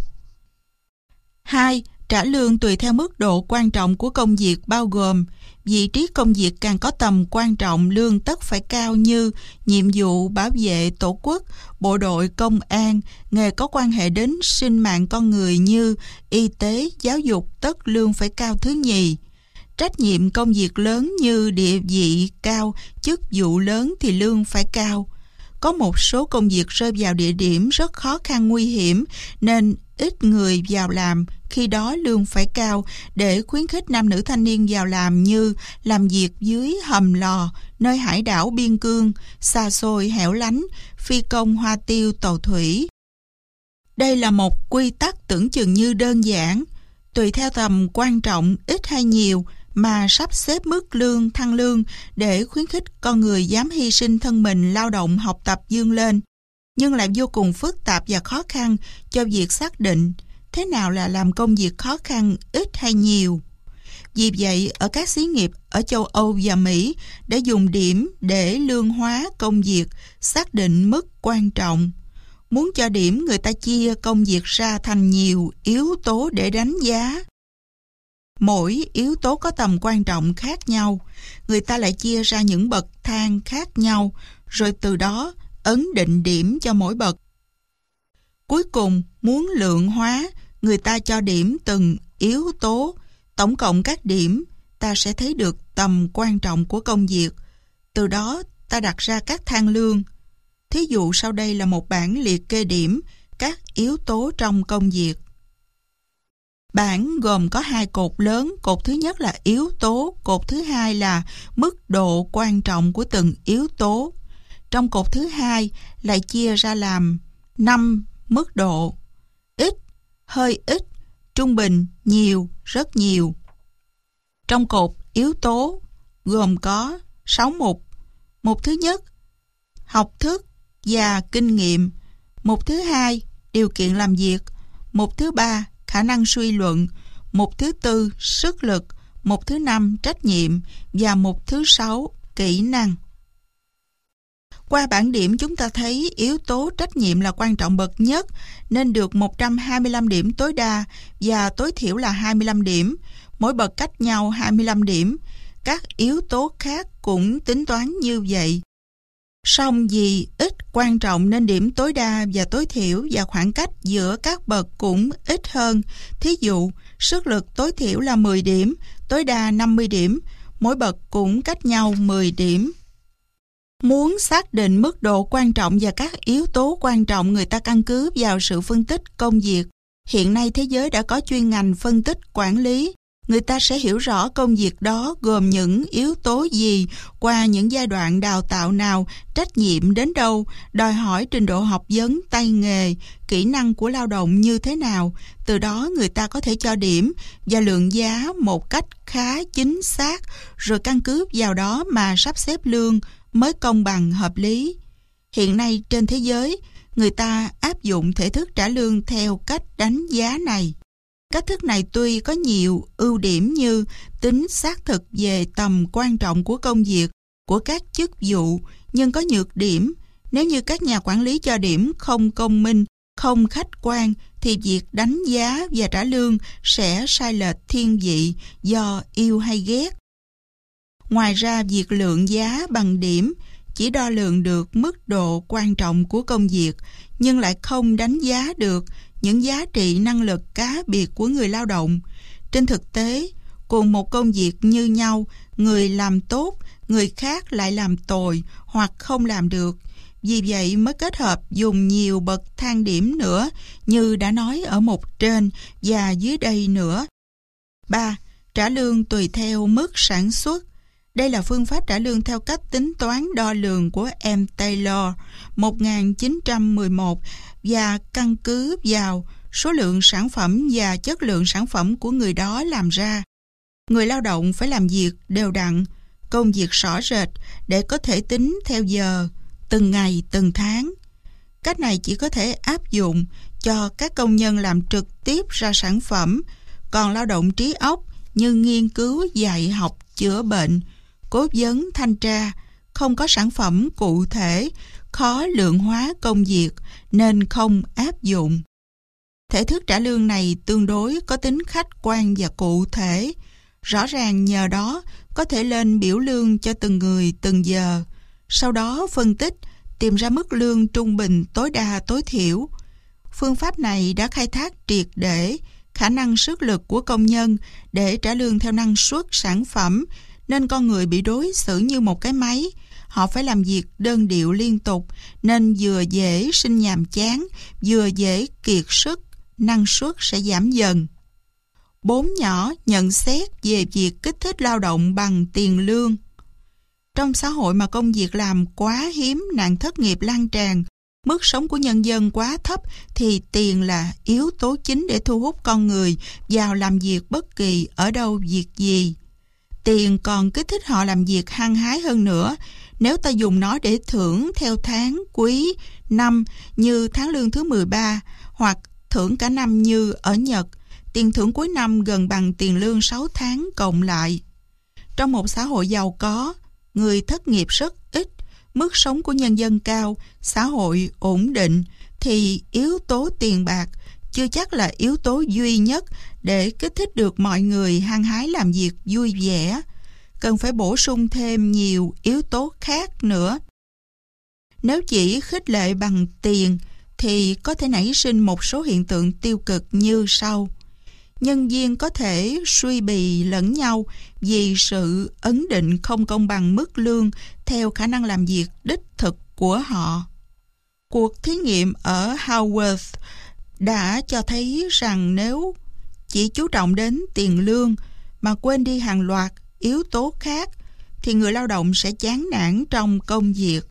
2. Trả lương tùy theo mức độ quan trọng của công việc, bao gồm vị trí công việc càng có tầm quan trọng, lương tất phải cao, như nhiệm vụ bảo vệ tổ quốc, bộ đội, công an, nghề có quan hệ đến sinh mạng con người như y tế, giáo dục, tất lương phải cao thứ nhì. Trách nhiệm công việc lớn như địa vị cao, chức vụ lớn thì lương phải cao. Có một số công việc rơi vào địa điểm rất khó khăn, nguy hiểm, nên ít người vào làm, khi đó lương phải cao để khuyến khích nam nữ thanh niên vào làm, như làm việc dưới hầm lò, nơi hải đảo biên cương, xa xôi hẻo lánh, phi công hoa tiêu tàu thủy. Đây là một quy tắc tưởng chừng như đơn giản, tùy theo tầm quan trọng ít hay nhiều mà sắp xếp mức lương, thăng lương để khuyến khích con người dám hy sinh thân mình lao động, học tập, vươn lên, nhưng lại vô cùng phức tạp và khó khăn cho việc xác định thế nào là làm công việc khó khăn, ít hay nhiều. Vì vậy, ở các xí nghiệp ở châu Âu và Mỹ đã dùng điểm để lương hóa công việc, xác định mức quan trọng. Muốn cho điểm, người ta chia công việc ra thành nhiều yếu tố để đánh giá. Mỗi yếu tố có tầm quan trọng khác nhau, người ta lại chia ra những bậc thang khác nhau, rồi từ đó ấn định điểm cho mỗi bậc. Cuối cùng, muốn lượng hóa, người ta cho điểm từng yếu tố, tổng cộng các điểm, ta sẽ thấy được tầm quan trọng của công việc. Từ đó, ta đặt ra các thang lương. Thí dụ sau đây là một bảng liệt kê điểm các yếu tố trong công việc. Bảng gồm có 2 cột lớn, cột thứ nhất là yếu tố, cột thứ hai là mức độ quan trọng của từng yếu tố. Trong cột thứ hai lại chia ra làm 5 mức độ: ít, hơi ít, trung bình, nhiều, rất nhiều. Trong cột yếu tố gồm có 6 mục. Mục thứ nhất, học thức và kinh nghiệm. Mục thứ hai, điều kiện làm việc. Mục thứ ba, khả năng suy luận. Mục thứ tư, sức lực. Mục thứ năm, trách nhiệm. Và mục thứ 6, kỹ năng. Qua bảng điểm chúng ta thấy yếu tố trách nhiệm là quan trọng bậc nhất, nên được 125 điểm tối đa và tối thiểu là 25 điểm, mỗi bậc cách nhau 25 điểm. Các yếu tố khác cũng tính toán như vậy. Song vì ít quan trọng nên điểm tối đa và tối thiểu và khoảng cách giữa các bậc cũng ít hơn. Thí dụ, sức lực tối thiểu là 10 điểm, tối đa 50 điểm, mỗi bậc cũng cách nhau 10 điểm. Muốn xác định mức độ quan trọng và các yếu tố quan trọng, người ta căn cứ vào sự phân tích công việc. Hiện nay thế giới đã có chuyên ngành phân tích quản lý. Người ta sẽ hiểu rõ công việc đó gồm những yếu tố gì, qua những giai đoạn đào tạo nào, trách nhiệm đến đâu, đòi hỏi trình độ học vấn, tay nghề, kỹ năng của lao động như thế nào. Từ đó người ta có thể cho điểm và lượng giá một cách khá chính xác, rồi căn cứ vào đó mà sắp xếp lương mới công bằng, hợp lý. Hiện nay trên thế giới, người ta áp dụng thể thức trả lương theo cách đánh giá này. Cách thức này tuy có nhiều ưu điểm như tính xác thực về tầm quan trọng của công việc, của các chức vụ, nhưng có nhược điểm Nếu như các nhà quản lý cho điểm không công minh, không khách quan, thì việc đánh giá và trả lương sẽ sai lệch thiên vị do yêu hay ghét. Ngoài ra, việc lượng giá bằng điểm chỉ đo lường được mức độ quan trọng của công việc, nhưng lại không đánh giá được những giá trị năng lực cá biệt của người lao động. Trên thực tế, cùng một công việc như nhau, người làm tốt, người khác lại làm tồi hoặc không làm được. Vì vậy mới kết hợp dùng nhiều bậc thang điểm nữa, như đã nói ở mục trên và dưới đây nữa. 3. Trả lương tùy theo mức sản xuất. Đây là phương pháp trả lương theo cách tính toán đo lường của M. Taylor 1911 và căn cứ vào số lượng sản phẩm và chất lượng sản phẩm của người đó làm ra. Người lao động phải làm việc đều đặn, công việc rõ rệt để có thể tính theo giờ, từng ngày, từng tháng. Cách này chỉ có thể áp dụng cho các công nhân làm trực tiếp ra sản phẩm, còn lao động trí óc như nghiên cứu, dạy học, chữa bệnh, cố vấn, thanh tra, không có sản phẩm cụ thể, khó lượng hóa công việc nên không áp dụng. Thể thức trả lương này tương đối có tính khách quan và cụ thể. Rõ ràng nhờ đó có thể lên biểu lương cho từng người từng giờ, sau đó phân tích, tìm ra mức lương trung bình tối đa tối thiểu. Phương pháp này đã khai thác triệt để khả năng sức lực của công nhân để trả lương theo năng suất sản phẩm, nên con người bị đối xử như một cái máy. Họ phải làm việc đơn điệu liên tục, nên vừa dễ sinh nhàm chán, vừa dễ kiệt sức, năng suất sẽ giảm dần. 4 nhỏ nhận xét về việc kích thích lao động bằng tiền lương. Trong xã hội mà công việc làm quá hiếm, nạn thất nghiệp lan tràn, mức sống của nhân dân quá thấp, thì tiền là yếu tố chính để thu hút con người vào làm việc bất kỳ ở đâu việc gì. Tiền còn kích thích họ làm việc hăng hái hơn nữa. Nếu ta dùng nó để thưởng theo tháng, quý, năm như tháng lương thứ 13 hoặc thưởng cả năm như ở Nhật, tiền thưởng cuối năm gần bằng tiền lương 6 tháng cộng lại. Trong một xã hội giàu có, người thất nghiệp rất ít, mức sống của nhân dân cao, xã hội ổn định, thì yếu tố tiền bạc chưa chắc là yếu tố duy nhất để kích thích được mọi người hăng hái làm việc vui vẻ. Cần phải bổ sung thêm nhiều yếu tố khác nữa. Nếu chỉ khích lệ bằng tiền thì có thể nảy sinh một số hiện tượng tiêu cực như sau. Nhân viên có thể suy bì lẫn nhau vì sự ấn định không công bằng mức lương theo khả năng làm việc đích thực của họ. Cuộc thí nghiệm ở Howard đã cho thấy rằng nếu chỉ chú trọng đến tiền lương mà quên đi hàng loạt yếu tố khác, thì người lao động sẽ chán nản trong công việc.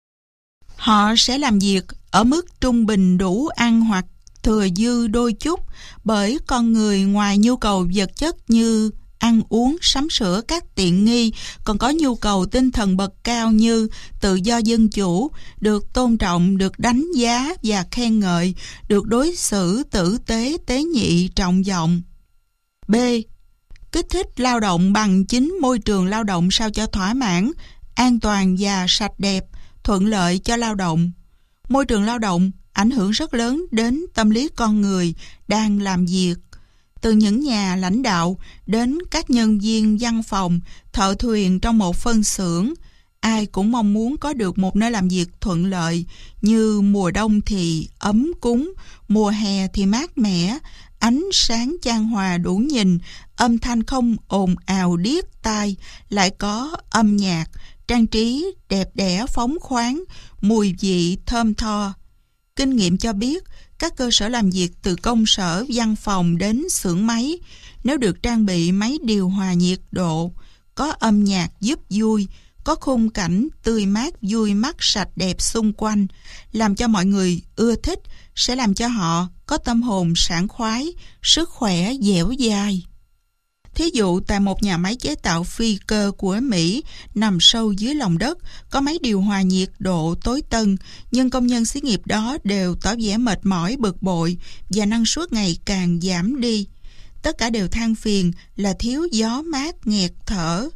Họ sẽ làm việc ở mức trung bình đủ ăn hoặc thừa dư đôi chút, bởi con người ngoài nhu cầu vật chất như ăn uống, sắm sửa các tiện nghi, còn có nhu cầu tinh thần bậc cao như tự do dân chủ, được tôn trọng, được đánh giá và khen ngợi, được đối xử tử tế, tế nhị, trọng vọng. B. Kích thích lao động bằng chính môi trường lao động sao cho thỏa mãn, an toàn và sạch đẹp, thuận lợi cho lao động. Môi trường lao động ảnh hưởng rất lớn đến tâm lý con người đang làm việc. Từ những nhà lãnh đạo đến các nhân viên văn phòng, thợ thuyền trong một phân xưởng, ai cũng mong muốn có được một nơi làm việc thuận lợi, như mùa đông thì ấm cúng, mùa hè thì mát mẻ, ánh sáng chan hòa đủ nhìn, âm thanh không ồn ào điếc tai, lại có âm nhạc, trang trí đẹp đẽ phóng khoáng, mùi vị thơm tho. Kinh nghiệm cho biết, các cơ sở làm việc từ công sở, văn phòng đến xưởng máy, nếu được trang bị máy điều hòa nhiệt độ, có âm nhạc giúp vui, có khung cảnh tươi mát, vui mắt, sạch đẹp xung quanh, làm cho mọi người ưa thích, sẽ làm cho họ có tâm hồn sảng khoái, sức khỏe dẻo dai. Thí dụ tại một nhà máy chế tạo phi cơ của Mỹ nằm sâu dưới lòng đất, có máy điều hòa nhiệt độ tối tân, nhưng công nhân xí nghiệp đó đều tỏ vẻ mệt mỏi, bực bội và năng suất ngày càng giảm đi. Tất cả đều than phiền là thiếu gió mát nghẹt thở.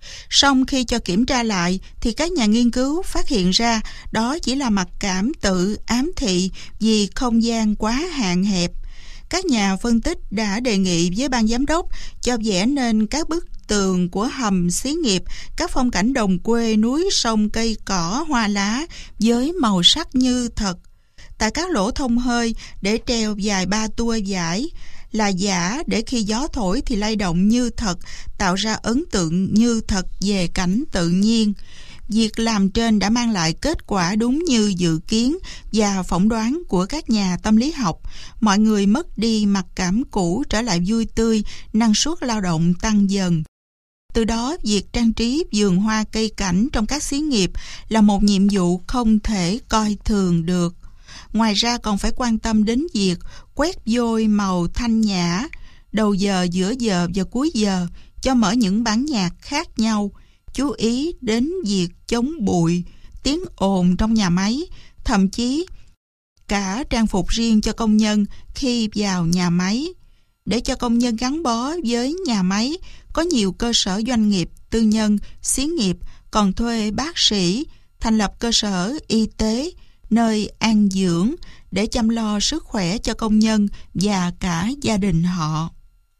Song khi cho kiểm tra lại thì các nhà nghiên cứu phát hiện ra đó chỉ là mặc cảm tự ám thị vì không gian quá hạn hẹp. Các nhà phân tích đã đề nghị với ban giám đốc cho vẽ nên các bức tường của hầm xí nghiệp, các phong cảnh đồng quê, núi sông, cây cỏ, hoa lá với màu sắc như thật. Tại các lỗ thông hơi để treo dài 3 tua vải là giả, để khi gió thổi thì lay động như thật, tạo ra ấn tượng như thật về cảnh tự nhiên. Việc làm trên đã mang lại kết quả đúng như dự kiến và phỏng đoán của các nhà tâm lý học. Mọi người mất đi mặc cảm cũ, trở lại vui tươi, năng suất lao động tăng dần. Từ đó, việc trang trí vườn hoa cây cảnh trong các xí nghiệp là một nhiệm vụ không thể coi thường được. Ngoài ra còn phải quan tâm đến việc quét vôi màu thanh nhã, đầu giờ, giữa giờ và cuối giờ, cho mở những bản nhạc khác nhau, chú ý đến việc chống bụi, tiếng ồn trong nhà máy, thậm chí cả trang phục riêng cho công nhân khi vào nhà máy. Để cho công nhân gắn bó với nhà máy, có nhiều cơ sở doanh nghiệp, tư nhân, xí nghiệp còn thuê bác sĩ, thành lập cơ sở y tế, nơi an dưỡng để chăm lo sức khỏe cho công nhân và cả gia đình họ.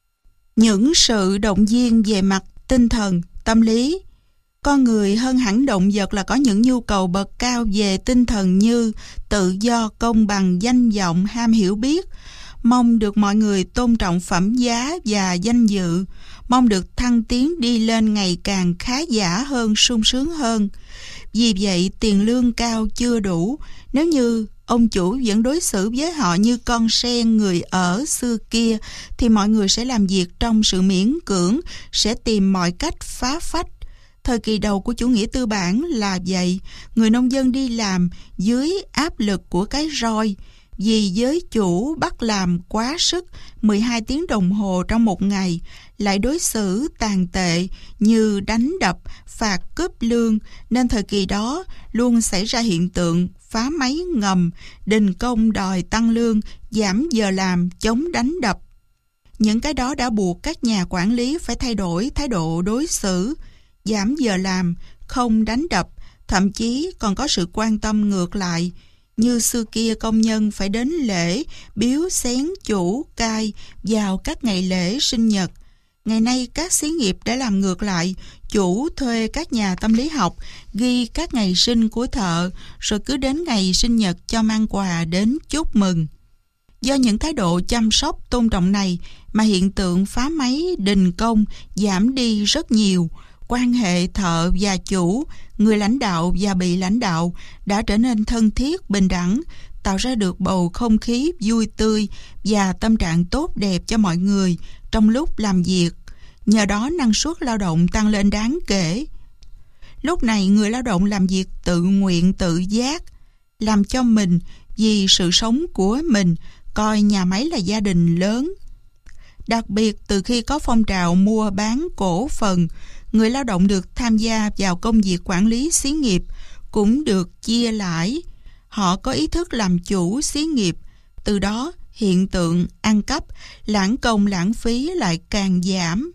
Những sự động viên về mặt tinh thần, tâm lý. Con người hơn hẳn động vật là có những nhu cầu bậc cao về tinh thần như tự do, công bằng, danh vọng, ham hiểu biết, mong được mọi người tôn trọng phẩm giá và danh dự, mong được thăng tiến đi lên ngày càng khá giả hơn, sung sướng hơn. Vì vậy, tiền lương cao chưa đủ. Nếu như ông chủ vẫn đối xử với họ như con sen người ở xưa kia, thì mọi người sẽ làm việc trong sự miễn cưỡng, sẽ tìm mọi cách phá phách. Thời kỳ đầu của chủ nghĩa tư bản là vậy. Người nông dân đi làm dưới áp lực của cái roi, vì giới chủ bắt làm quá sức 12 tiếng đồng hồ trong một ngày, lại đối xử tàn tệ như đánh đập, phạt cướp lương, nên thời kỳ đó luôn xảy ra hiện tượng phá máy ngầm, đình công đòi tăng lương, giảm giờ làm, chống đánh đập. Những cái đó đã buộc các nhà quản lý phải thay đổi thái độ đối xử, giảm giờ làm, không đánh đập, thậm chí còn có sự quan tâm ngược lại. Như xưa kia, công nhân phải đến lễ, biếu xén chủ, cai vào các ngày lễ sinh nhật. Ngày nay các xí nghiệp đã làm ngược lại, chủ thuê các nhà tâm lý học ghi các ngày sinh của thợ, rồi cứ đến ngày sinh nhật cho mang quà đến chúc mừng. Do những thái độ chăm sóc tôn trọng này mà hiện tượng phá máy đình công giảm đi rất nhiều. Quan hệ thợ và chủ, người lãnh đạo và bị lãnh đạo đã trở nên thân thiết, bình đẳng, tạo ra được bầu không khí vui tươi và tâm trạng tốt đẹp cho mọi người trong lúc làm việc. Nhờ đó năng suất lao động tăng lên đáng kể. Lúc này người lao động làm việc tự nguyện, tự giác, làm cho mình vì sự sống của mình, coi nhà máy là gia đình lớn. Đặc biệt từ khi có phong trào mua bán cổ phần, người lao động được tham gia vào công việc quản lý xí nghiệp cũng được chia lãi. Họ có ý thức làm chủ xí nghiệp, từ đó hiện tượng ăn cắp, lãng công lãng phí lại càng giảm.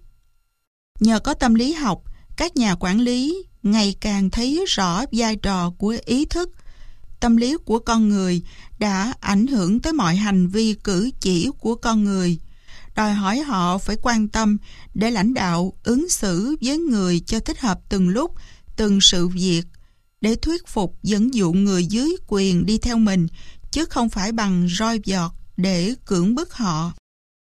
Nhờ có tâm lý học, các nhà quản lý ngày càng thấy rõ vai trò của ý thức. Tâm lý của con người đã ảnh hưởng tới mọi hành vi cử chỉ của con người, đòi hỏi họ phải quan tâm để lãnh đạo ứng xử với người cho thích hợp từng lúc, từng sự việc, để thuyết phục dẫn dụ người dưới quyền đi theo mình, chứ không phải bằng roi vọt để cưỡng bức họ.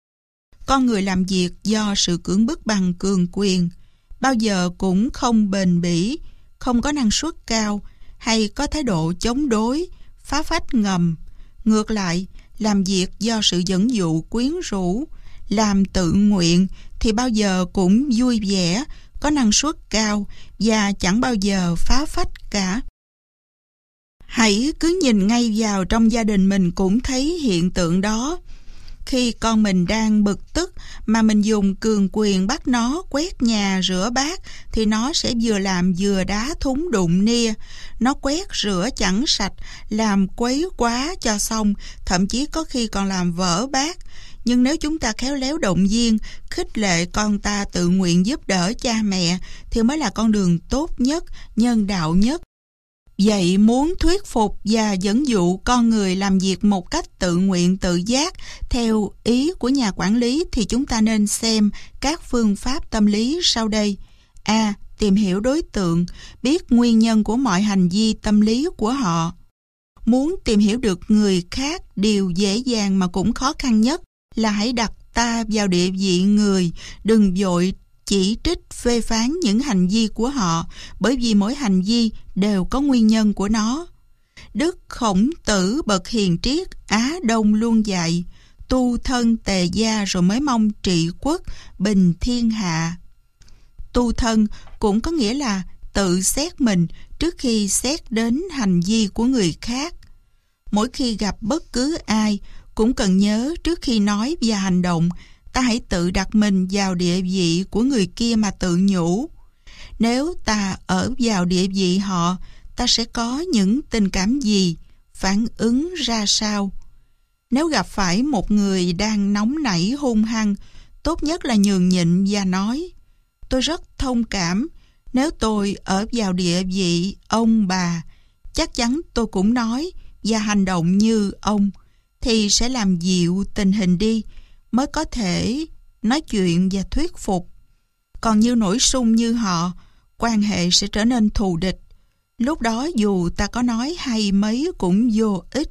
Con người làm việc do sự cưỡng bức bằng cường quyền bao giờ cũng không bền bỉ, không có năng suất cao, hay có thái độ chống đối, phá phách ngầm. Ngược lại, làm việc do sự dẫn dụ quyến rũ, làm tự nguyện thì bao giờ cũng vui vẻ, có năng suất cao và chẳng bao giờ phá phách cả. Hãy cứ nhìn ngay vào trong gia đình mình cũng thấy hiện tượng đó. Khi con mình đang bực tức mà mình dùng cường quyền bắt nó quét nhà rửa bát thì nó sẽ vừa làm vừa đá thúng đụng nia. Nó quét rửa chẳng sạch, làm quấy quá cho xong, thậm chí có khi còn làm vỡ bát. Nhưng nếu chúng ta khéo léo động viên, khích lệ con ta tự nguyện giúp đỡ cha mẹ thì mới là con đường tốt nhất, nhân đạo nhất. Vậy muốn thuyết phục và dẫn dụ con người làm việc một cách tự nguyện tự giác theo ý của nhà quản lý thì chúng ta nên xem các phương pháp tâm lý sau đây. A. Tìm hiểu đối tượng, biết nguyên nhân của mọi hành vi tâm lý của họ. Muốn tìm hiểu được người khác, điều dễ dàng mà cũng khó khăn nhất là hãy đặt ta vào địa vị người, đừng vội chỉ trích phê phán những hành vi của họ, bởi vì mỗi hành vi đều có nguyên nhân của nó. Đức Khổng Tử bậc hiền triết Á Đông luôn dạy, tu thân tề gia rồi mới mong trị quốc, bình thiên hạ. Tu thân cũng có nghĩa là tự xét mình trước khi xét đến hành vi của người khác. Mỗi khi gặp bất cứ ai, cũng cần nhớ trước khi nói và hành động, ta hãy tự đặt mình vào địa vị của người kia mà tự nhủ. Nếu ta ở vào địa vị họ, ta sẽ có những tình cảm gì, phản ứng ra sao? Nếu gặp phải một người đang nóng nảy hung hăng, tốt nhất là nhường nhịn và nói, tôi rất thông cảm, nếu tôi ở vào địa vị ông bà, chắc chắn tôi cũng nói và hành động như ông, thì sẽ làm dịu tình hình đi, mới có thể nói chuyện và thuyết phục. Còn như nổi sung như họ, quan hệ sẽ trở nên thù địch. Lúc đó dù ta có nói hay mấy cũng vô ích.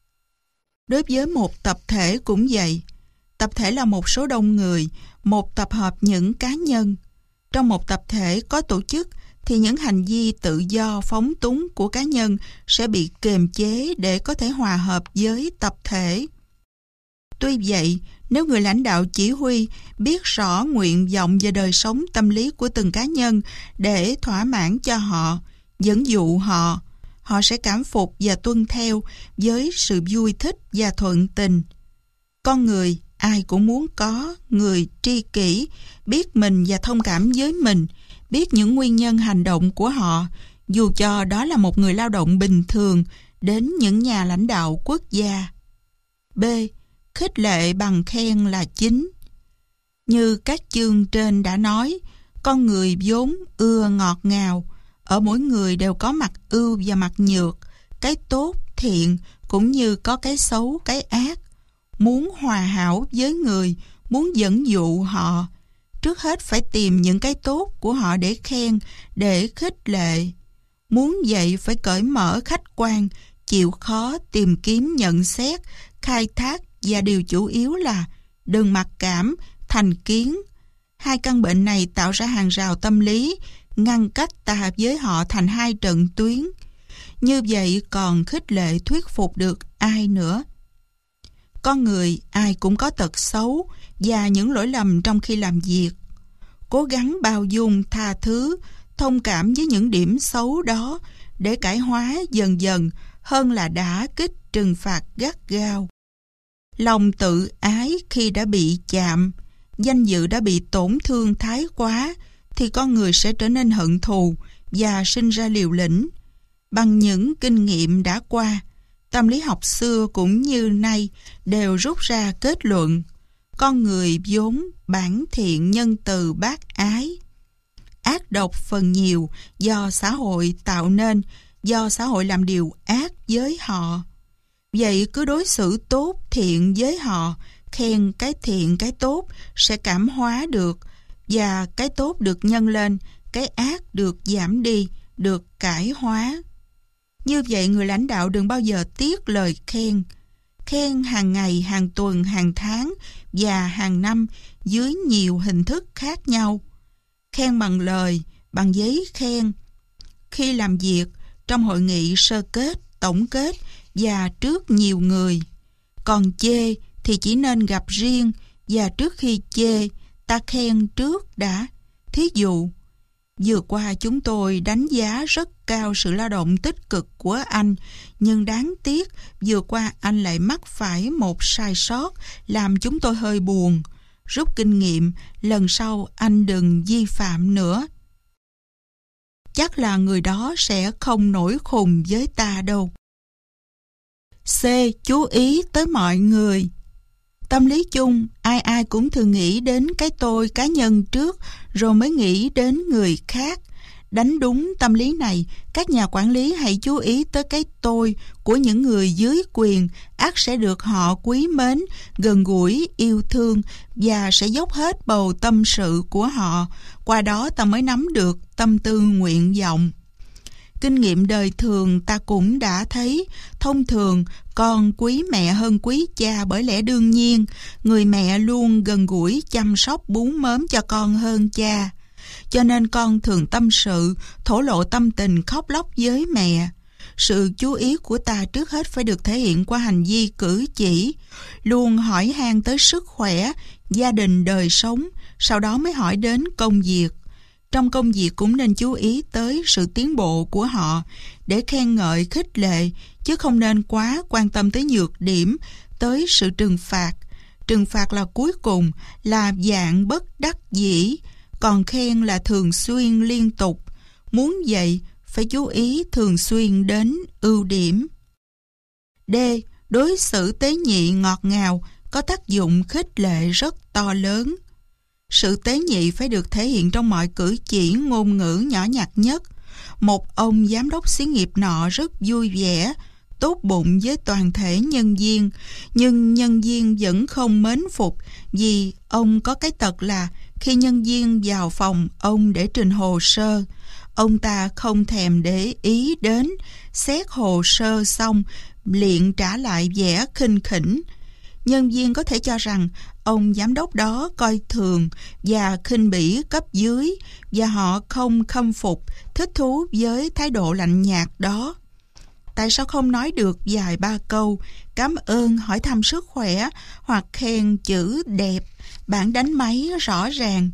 Đối với một tập thể cũng vậy. Tập thể là một số đông người, một tập hợp những cá nhân. Trong một tập thể có tổ chức thì những hành vi tự do phóng túng của cá nhân sẽ bị kiềm chế để có thể hòa hợp với tập thể. Tuy vậy, nếu người lãnh đạo chỉ huy biết rõ nguyện vọng và đời sống tâm lý của từng cá nhân để thỏa mãn cho họ, dẫn dụ họ, họ sẽ cảm phục và tuân theo với sự vui thích và thuận tình. Con người ai cũng muốn có người tri kỷ, biết mình và thông cảm với mình, biết những nguyên nhân hành động của họ, dù cho đó là một người lao động bình thường đến những nhà lãnh đạo quốc gia. B. Khích lệ bằng khen là chính. Như các chương trên đã nói, con người vốn ưa ngọt ngào, ở mỗi người đều có mặt ưu và mặt nhược, cái tốt, thiện cũng như có cái xấu, cái ác. Muốn hòa hảo với người, muốn dẫn dụ họ, trước hết phải tìm những cái tốt của họ để khen, để khích lệ. Muốn vậy phải cởi mở khách quan, chịu khó tìm kiếm nhận xét, khai thác và điều chủ yếu là đừng mặc cảm, thành kiến. Hai căn bệnh này tạo ra hàng rào tâm lý, ngăn cách ta với họ thành hai trận tuyến. Như vậy còn khích lệ thuyết phục được ai nữa? Con người ai cũng có tật xấu và những lỗi lầm trong khi làm việc. Cố gắng bao dung, tha thứ, thông cảm với những điểm xấu đó để cải hóa dần dần hơn là đả kích trừng phạt gắt gao. Lòng tự ái khi đã bị chạm, danh dự đã bị tổn thương thái quá, thì con người sẽ trở nên hận thù và sinh ra liều lĩnh. Bằng những kinh nghiệm đã qua, tâm lý học xưa cũng như nay đều rút ra kết luận, con người vốn bản thiện nhân từ bác ái. Ác độc phần nhiều do xã hội tạo nên, do xã hội làm điều ác với họ. Vậy cứ đối xử tốt thiện với họ, khen cái thiện cái tốt sẽ cảm hóa được, và cái tốt được nhân lên, cái ác được giảm đi, được cải hóa. Như vậy người lãnh đạo đừng bao giờ tiếc lời khen. Khen hàng ngày, hàng tuần, hàng tháng và hàng năm dưới nhiều hình thức khác nhau. Khen bằng lời, bằng giấy khen. Khi làm việc, trong hội nghị sơ kết, tổng kết và trước nhiều người. Còn chê thì chỉ nên gặp riêng và trước khi chê, ta khen trước đã. Thí dụ, Vừa qua chúng tôi đánh giá rất cao sự lao động tích cực của anh, nhưng đáng tiếc vừa qua anh lại mắc phải một sai sót làm chúng tôi hơi buồn. Rút kinh nghiệm, lần sau anh đừng vi phạm nữa. Chắc là người đó sẽ không nổi khùng với ta đâu. C. Chú ý tới mọi người. Tâm lý chung, ai ai cũng thường nghĩ đến cái tôi cá nhân trước, rồi mới nghĩ đến người khác. Đánh đúng tâm lý này, các nhà quản lý hãy chú ý tới cái tôi của những người dưới quyền, ắt sẽ được họ quý mến, gần gũi, yêu thương và sẽ dốc hết bầu tâm sự của họ. Qua đó ta mới nắm được tâm tư nguyện vọng. Kinh nghiệm đời thường ta cũng đã thấy, thông thường con quý mẹ hơn quý cha bởi lẽ đương nhiên, người mẹ luôn gần gũi chăm sóc bú mớm cho con hơn cha. Cho nên con thường tâm sự, thổ lộ tâm tình khóc lóc với mẹ. Sự chú ý của ta trước hết phải được thể hiện qua hành vi cử chỉ, luôn hỏi han tới sức khỏe, gia đình đời sống, sau đó mới hỏi đến công việc. Trong công việc cũng nên chú ý tới sự tiến bộ của họ để khen ngợi khích lệ, chứ không nên quá quan tâm tới nhược điểm, tới sự trừng phạt. Trừng phạt là cuối cùng, là dạng bất đắc dĩ, còn khen là thường xuyên liên tục. Muốn vậy, phải chú ý thường xuyên đến ưu điểm. D. Đối xử tế nhị ngọt ngào có tác dụng khích lệ rất to lớn. Sự tế nhị phải được thể hiện trong mọi cử chỉ ngôn ngữ nhỏ nhặt nhất. Một ông giám đốc xí nghiệp nọ rất vui vẻ, tốt bụng với toàn thể nhân viên, nhưng nhân viên vẫn không mến phục vì ông có cái tật là khi nhân viên vào phòng ông để trình hồ sơ, ông ta không thèm để ý đến, xét hồ sơ xong liền trả lại vẻ khinh khỉnh. Nhân viên có thể cho rằng ông giám đốc đó coi thường và khinh bỉ cấp dưới và họ không khâm phục, thích thú với thái độ lạnh nhạt đó. Tại sao không nói được vài ba câu cảm ơn, hỏi thăm sức khỏe hoặc khen chữ đẹp, bảng đánh máy rõ ràng?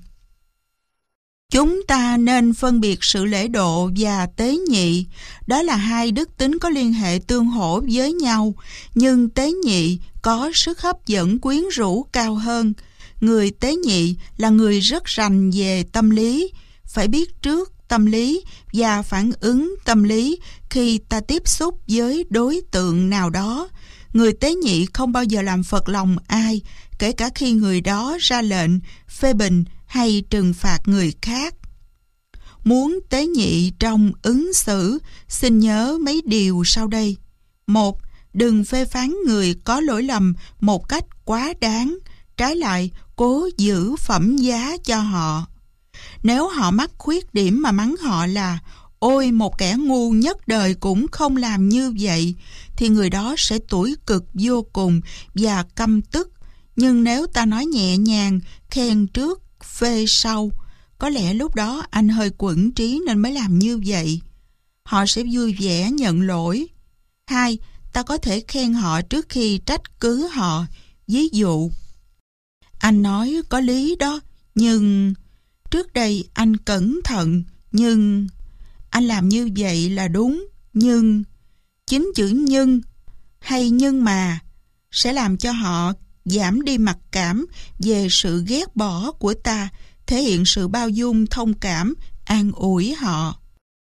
Chúng ta nên phân biệt sự lễ độ và tế nhị. Đó là hai đức tính có liên hệ tương hỗ với nhau, nhưng tế nhị có sức hấp dẫn quyến rũ cao hơn. Người tế nhị là người rất rành về tâm lý, phải biết trước tâm lý và phản ứng tâm lý khi ta tiếp xúc với đối tượng nào đó. Người tế nhị không bao giờ làm phật lòng ai, kể cả khi người đó ra lệnh, phê bình hay trừng phạt người khác. Muốn tế nhị trong ứng xử, xin nhớ mấy điều sau đây. 1. Đừng phê phán người có lỗi lầm một cách quá đáng, trái lại cố giữ phẩm giá cho họ. Nếu họ mắc khuyết điểm mà mắng họ là ôi một kẻ ngu nhất đời cũng không làm như vậy, thì người đó sẽ tủi cực vô cùng và căm tức. Nhưng nếu ta nói nhẹ nhàng, khen trước, phê sau, có lẽ lúc đó anh hơi quẫn trí nên mới làm như vậy. Họ sẽ vui vẻ nhận lỗi. 2. Ta có thể khen họ trước khi trách cứ họ. Ví dụ, anh nói có lý đó, nhưng trước đây anh cẩn thận, nhưng anh làm như vậy là đúng, nhưng chính chữ nhưng hay nhưng mà sẽ làm cho họ giảm đi mặc cảm về sự ghét bỏ của ta, thể hiện sự bao dung, thông cảm, an ủi họ.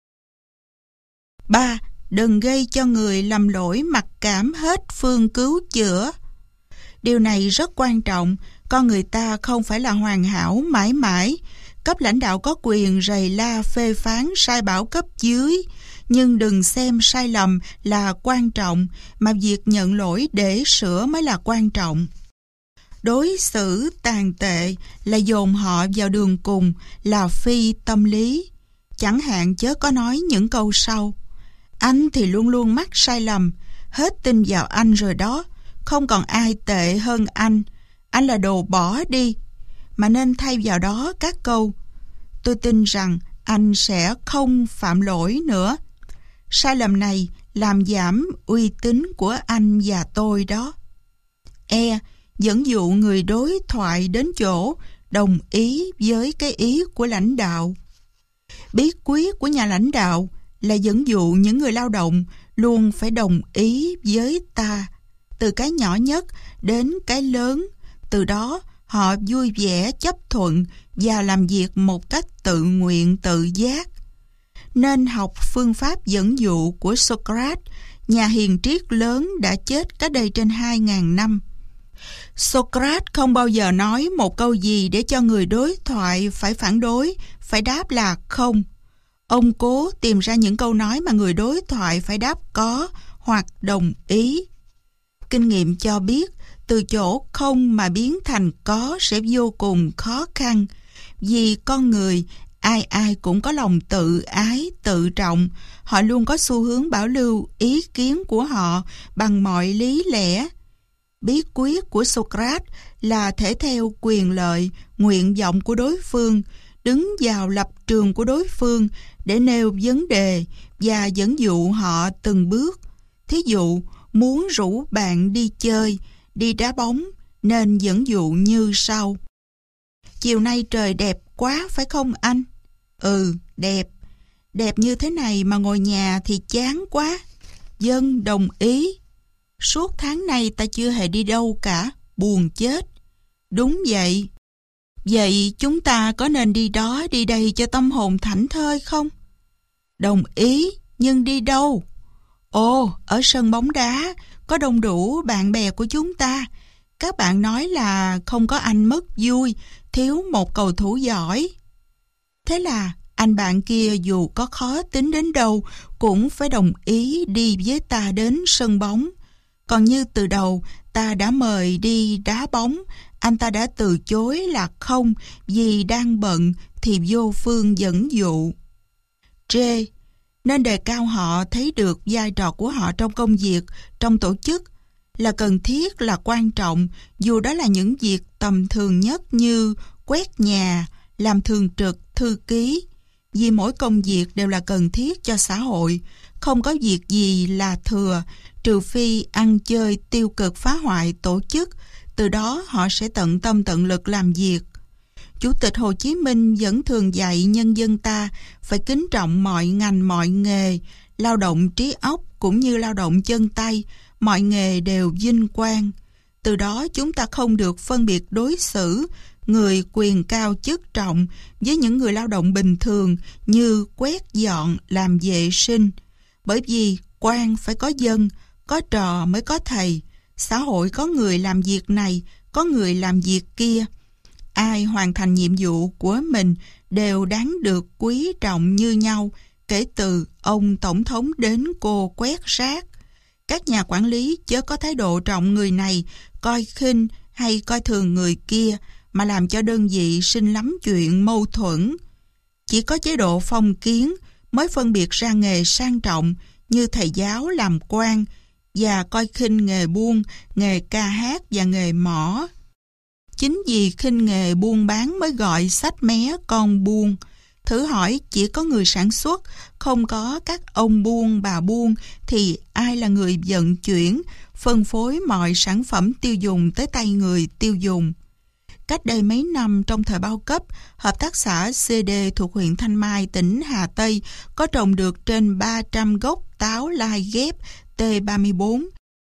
3. Đừng gây cho người lầm lỗi mặc cảm hết phương cứu chữa. Điều này rất quan trọng, con người ta không phải là hoàn hảo mãi mãi. Cấp lãnh đạo có quyền rầy la phê phán sai bảo cấp dưới, nhưng đừng xem sai lầm là quan trọng, mà việc nhận lỗi để sửa mới là quan trọng. Đối xử tàn tệ là dồn họ vào đường cùng, là phi tâm lý. Chẳng hạn chớ có nói những câu sau: anh thì luôn luôn mắc sai lầm, hết tin vào anh rồi đó, không còn ai tệ hơn anh là đồ bỏ đi. Mà nên thay vào đó các câu: tôi tin rằng anh sẽ không phạm lỗi nữa. Sai lầm này làm giảm uy tín của anh và tôi đó. Dẫn dụ người đối thoại đến chỗ đồng ý với cái ý của lãnh đạo. Bí quyết của nhà lãnh đạo là dẫn dụ những người lao động luôn phải đồng ý với ta, từ cái nhỏ nhất đến cái lớn. Từ đó họ vui vẻ chấp thuận và làm việc một cách tự nguyện tự giác. Nên học phương pháp dẫn dụ của Socrates, nhà hiền triết lớn đã chết cách đây trên 2.000 năm. Socrates không bao giờ nói một câu gì để cho người đối thoại phải phản đối, phải đáp là không. Ông cố tìm ra những câu nói mà người đối thoại phải đáp có hoặc đồng ý. Kinh nghiệm cho biết, từ chỗ không mà biến thành có sẽ vô cùng khó khăn, vì con người ai ai cũng có lòng tự ái, tự trọng. Họ luôn có xu hướng bảo lưu ý kiến của họ bằng mọi lý lẽ. Bí quyết của Socrates là thể theo quyền lợi, nguyện vọng của đối phương, đứng vào lập trường của đối phương để nêu vấn đề và dẫn dụ họ từng bước. Thí dụ, muốn rủ bạn đi chơi, đi đá bóng, nên dẫn dụ như sau. Chiều nay trời đẹp quá phải không anh? Ừ, đẹp. Đẹp như thế này mà ngồi nhà thì chán quá. Dân đồng ý. Suốt tháng nay ta chưa hề đi đâu cả, buồn chết. Đúng vậy. Vậy chúng ta có nên đi đó đi đây cho tâm hồn thảnh thơi không? Đồng ý, nhưng đi đâu? Ồ, ở sân bóng đá, có đông đủ bạn bè của chúng ta. Các bạn nói là không có anh mất vui, thiếu một cầu thủ giỏi. Thế là anh bạn kia dù có khó tính đến đâu cũng phải đồng ý đi với ta đến sân bóng. Còn như từ đầu ta đã mời đi đá bóng, anh ta đã từ chối là không vì đang bận thì vô phương dẫn dụ. J. Nên đề cao họ thấy được vai trò của họ trong công việc, trong tổ chức là cần thiết, là quan trọng, dù đó là những việc tầm thường nhất như quét nhà, làm thường trực, thư ký. Vì mỗi công việc đều là cần thiết cho xã hội, không có việc gì là thừa, trừ phi ăn chơi tiêu cực phá hoại tổ chức, từ đó họ sẽ tận tâm tận lực làm việc. Chủ tịch Hồ Chí Minh vẫn thường dạy nhân dân ta phải kính trọng mọi ngành mọi nghề, lao động trí óc cũng như lao động chân tay, mọi nghề đều vinh quang. Từ đó chúng ta không được phân biệt đối xử người quyền cao chức trọng với những người lao động bình thường như quét dọn, làm vệ sinh. Bởi vì quan phải có dân, có trò mới có thầy. Xã hội có người làm việc này, có người làm việc kia. Ai hoàn thành nhiệm vụ của mình đều đáng được quý trọng như nhau, kể từ ông tổng thống đến cô quét rác. Các nhà quản lý chớ có thái độ trọng người này, coi khinh hay coi thường người kia, mà làm cho đơn vị sinh lắm chuyện mâu thuẫn. Chỉ có chế độ phong kiến mới phân biệt ra nghề sang trọng như thầy giáo làm quan và coi khinh nghề buôn, nghề ca hát và nghề mỏ. Chính vì khinh nghề buôn bán mới gọi sách mé con buôn. Thử hỏi chỉ có người sản xuất, không có các ông buôn bà buôn thì ai là người vận chuyển, phân phối mọi sản phẩm tiêu dùng tới tay người tiêu dùng. Cách đây mấy năm trong thời bao cấp, hợp tác xã CD thuộc huyện Thanh Mai, tỉnh Hà Tây có trồng được trên 300 gốc táo lai ghép T34.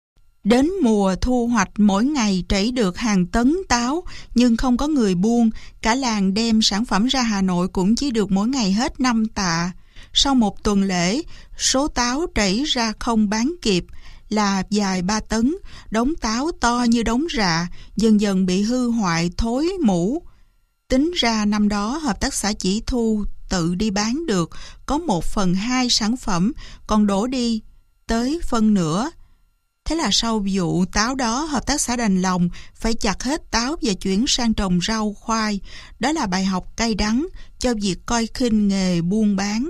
Đến mùa thu hoạch mỗi ngày trảy được hàng tấn táo, nhưng không có người buôn, cả làng đem sản phẩm ra Hà Nội cũng chỉ được mỗi ngày hết 5 tạ. Sau một tuần lễ, số táo trảy ra không bán kịp, là dài 3 tấn, đống táo to như đống rạ, dần dần bị hư hoại thối mủ. Tính ra năm đó hợp tác xã chỉ thu tự đi bán được có 1/2 sản phẩm, còn đổ đi tới phân nửa. Thế là sau vụ táo đó, hợp tác xã đành lòng phải chặt hết táo và chuyển sang trồng rau khoai. Đó là bài học cay đắng cho việc coi khinh nghề buôn bán.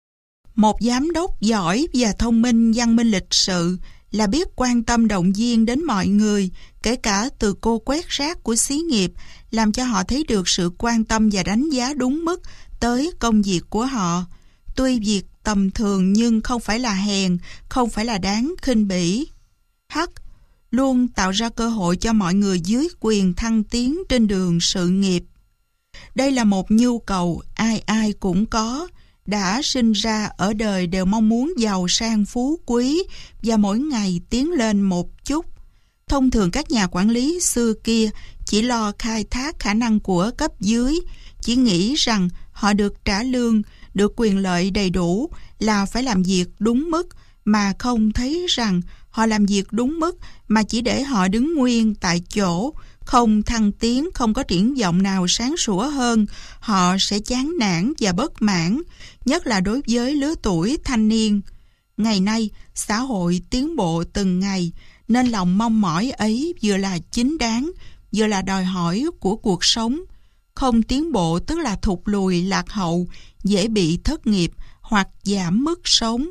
Một giám đốc giỏi và thông minh, văn minh lịch sự là biết quan tâm động viên đến mọi người, kể cả từ cô quét rác của xí nghiệp, làm cho họ thấy được sự quan tâm và đánh giá đúng mức tới công việc của họ. Tuy việc tầm thường nhưng không phải là hèn, không phải là đáng khinh bỉ. H. Luôn tạo ra cơ hội cho mọi người dưới quyền thăng tiến trên đường sự nghiệp. Đây là một nhu cầu ai ai cũng có. đã sinh ra ở đời đều mong muốn giàu sang phú quý và mỗi ngày tiến lên một chút. Thông thường các nhà quản lý xưa kia chỉ lo khai thác khả năng của cấp dưới, chỉ nghĩ rằng họ được trả lương, được quyền lợi đầy đủ là phải làm việc đúng mức, mà không thấy rằng họ làm việc đúng mức mà chỉ để họ đứng nguyên tại chỗ, không thăng tiến, không có triển vọng nào sáng sủa hơn, họ sẽ chán nản và bất mãn, nhất là đối với lứa tuổi thanh niên. Ngày nay, xã hội tiến bộ từng ngày, nên lòng mong mỏi ấy vừa là chính đáng, vừa là đòi hỏi của cuộc sống. Không tiến bộ tức là thụt lùi, lạc hậu, dễ bị thất nghiệp hoặc giảm mức sống.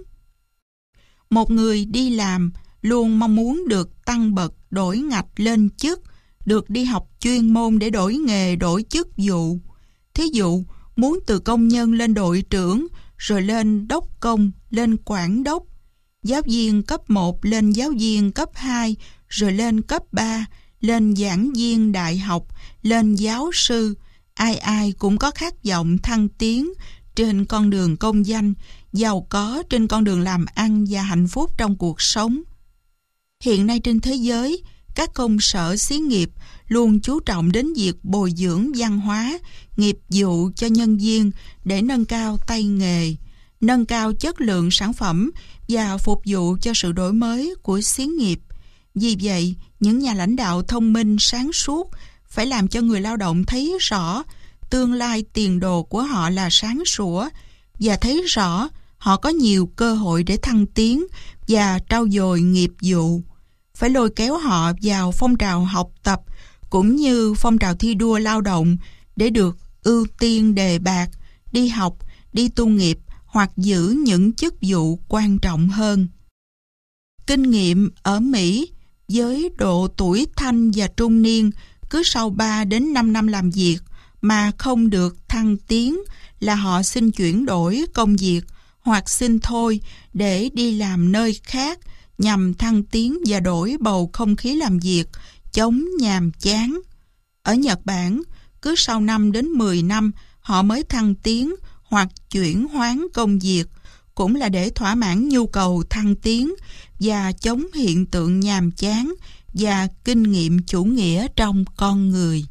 Một người đi làm luôn mong muốn được tăng bậc, đổi ngạch lên chức, được đi học chuyên môn để đổi nghề, đổi chức vụ. Thí dụ, muốn từ công nhân lên đội trưởng, rồi lên đốc công, lên quản đốc. Giáo viên cấp 1 lên giáo viên cấp 2, rồi lên cấp 3, lên giảng viên đại học, lên giáo sư. Ai ai cũng có khát vọng thăng tiến trên con đường công danh, giàu có trên con đường làm ăn và hạnh phúc trong cuộc sống. Hiện nay trên thế giới, các công sở xí nghiệp luôn chú trọng đến việc bồi dưỡng văn hóa, nghiệp vụ cho nhân viên để nâng cao tay nghề, nâng cao chất lượng sản phẩm và phục vụ cho sự đổi mới của xí nghiệp. Vì vậy, những nhà lãnh đạo thông minh sáng suốt phải làm cho người lao động thấy rõ tương lai tiền đồ của họ là sáng sủa và thấy rõ họ có nhiều cơ hội để thăng tiến và trau dồi nghiệp vụ. Phải lôi kéo họ vào phong trào học tập cũng như phong trào thi đua lao động để được ưu tiên đề bạt, đi học, đi tu nghiệp hoặc giữ những chức vụ quan trọng hơn. Kinh nghiệm ở Mỹ với độ tuổi thanh và trung niên cứ sau 3 đến 5 năm làm việc mà không được thăng tiến là họ xin chuyển đổi công việc hoặc xin thôi để đi làm nơi khác nhằm thăng tiến và đổi bầu không khí làm việc, chống nhàm chán. Ở Nhật Bản, cứ sau 5 đến 10 năm họ mới thăng tiến hoặc chuyển hoán công việc, cũng là để thỏa mãn nhu cầu thăng tiến và chống hiện tượng nhàm chán và kinh nghiệm chủ nghĩa trong con người.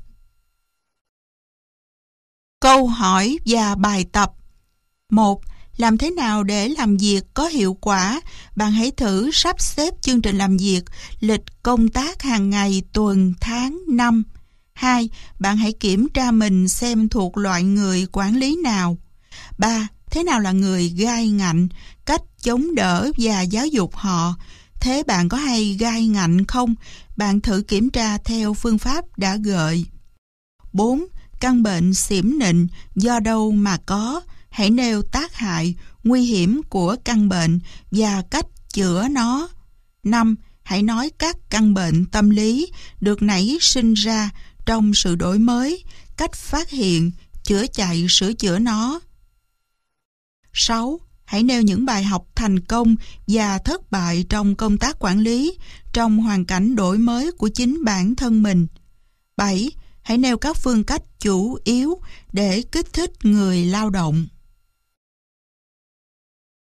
Câu hỏi và bài tập. 1. Làm thế nào để làm việc có hiệu quả? Bạn hãy thử sắp xếp chương trình làm việc, lịch công tác hàng ngày, tuần, tháng, năm. 2. Bạn hãy kiểm tra mình xem thuộc loại người quản lý nào. 3. Thế nào là người gai ngạnh? Cách chống đỡ và giáo dục họ. Thế bạn có hay gai ngạnh không? Bạn thử kiểm tra theo phương pháp đã gợi. 4. Căn bệnh xỉm nịnh do đâu mà có? Hãy nêu tác hại, nguy hiểm của căn bệnh và cách chữa nó. 5. Hãy nói các căn bệnh tâm lý được nảy sinh ra trong sự đổi mới, cách phát hiện, chữa chạy, sửa chữa nó. 6. Hãy nêu những bài học thành công và thất bại trong công tác quản lý, trong hoàn cảnh đổi mới của chính bản thân mình. 7. Hãy nêu các phương cách chủ yếu để kích thích người lao động.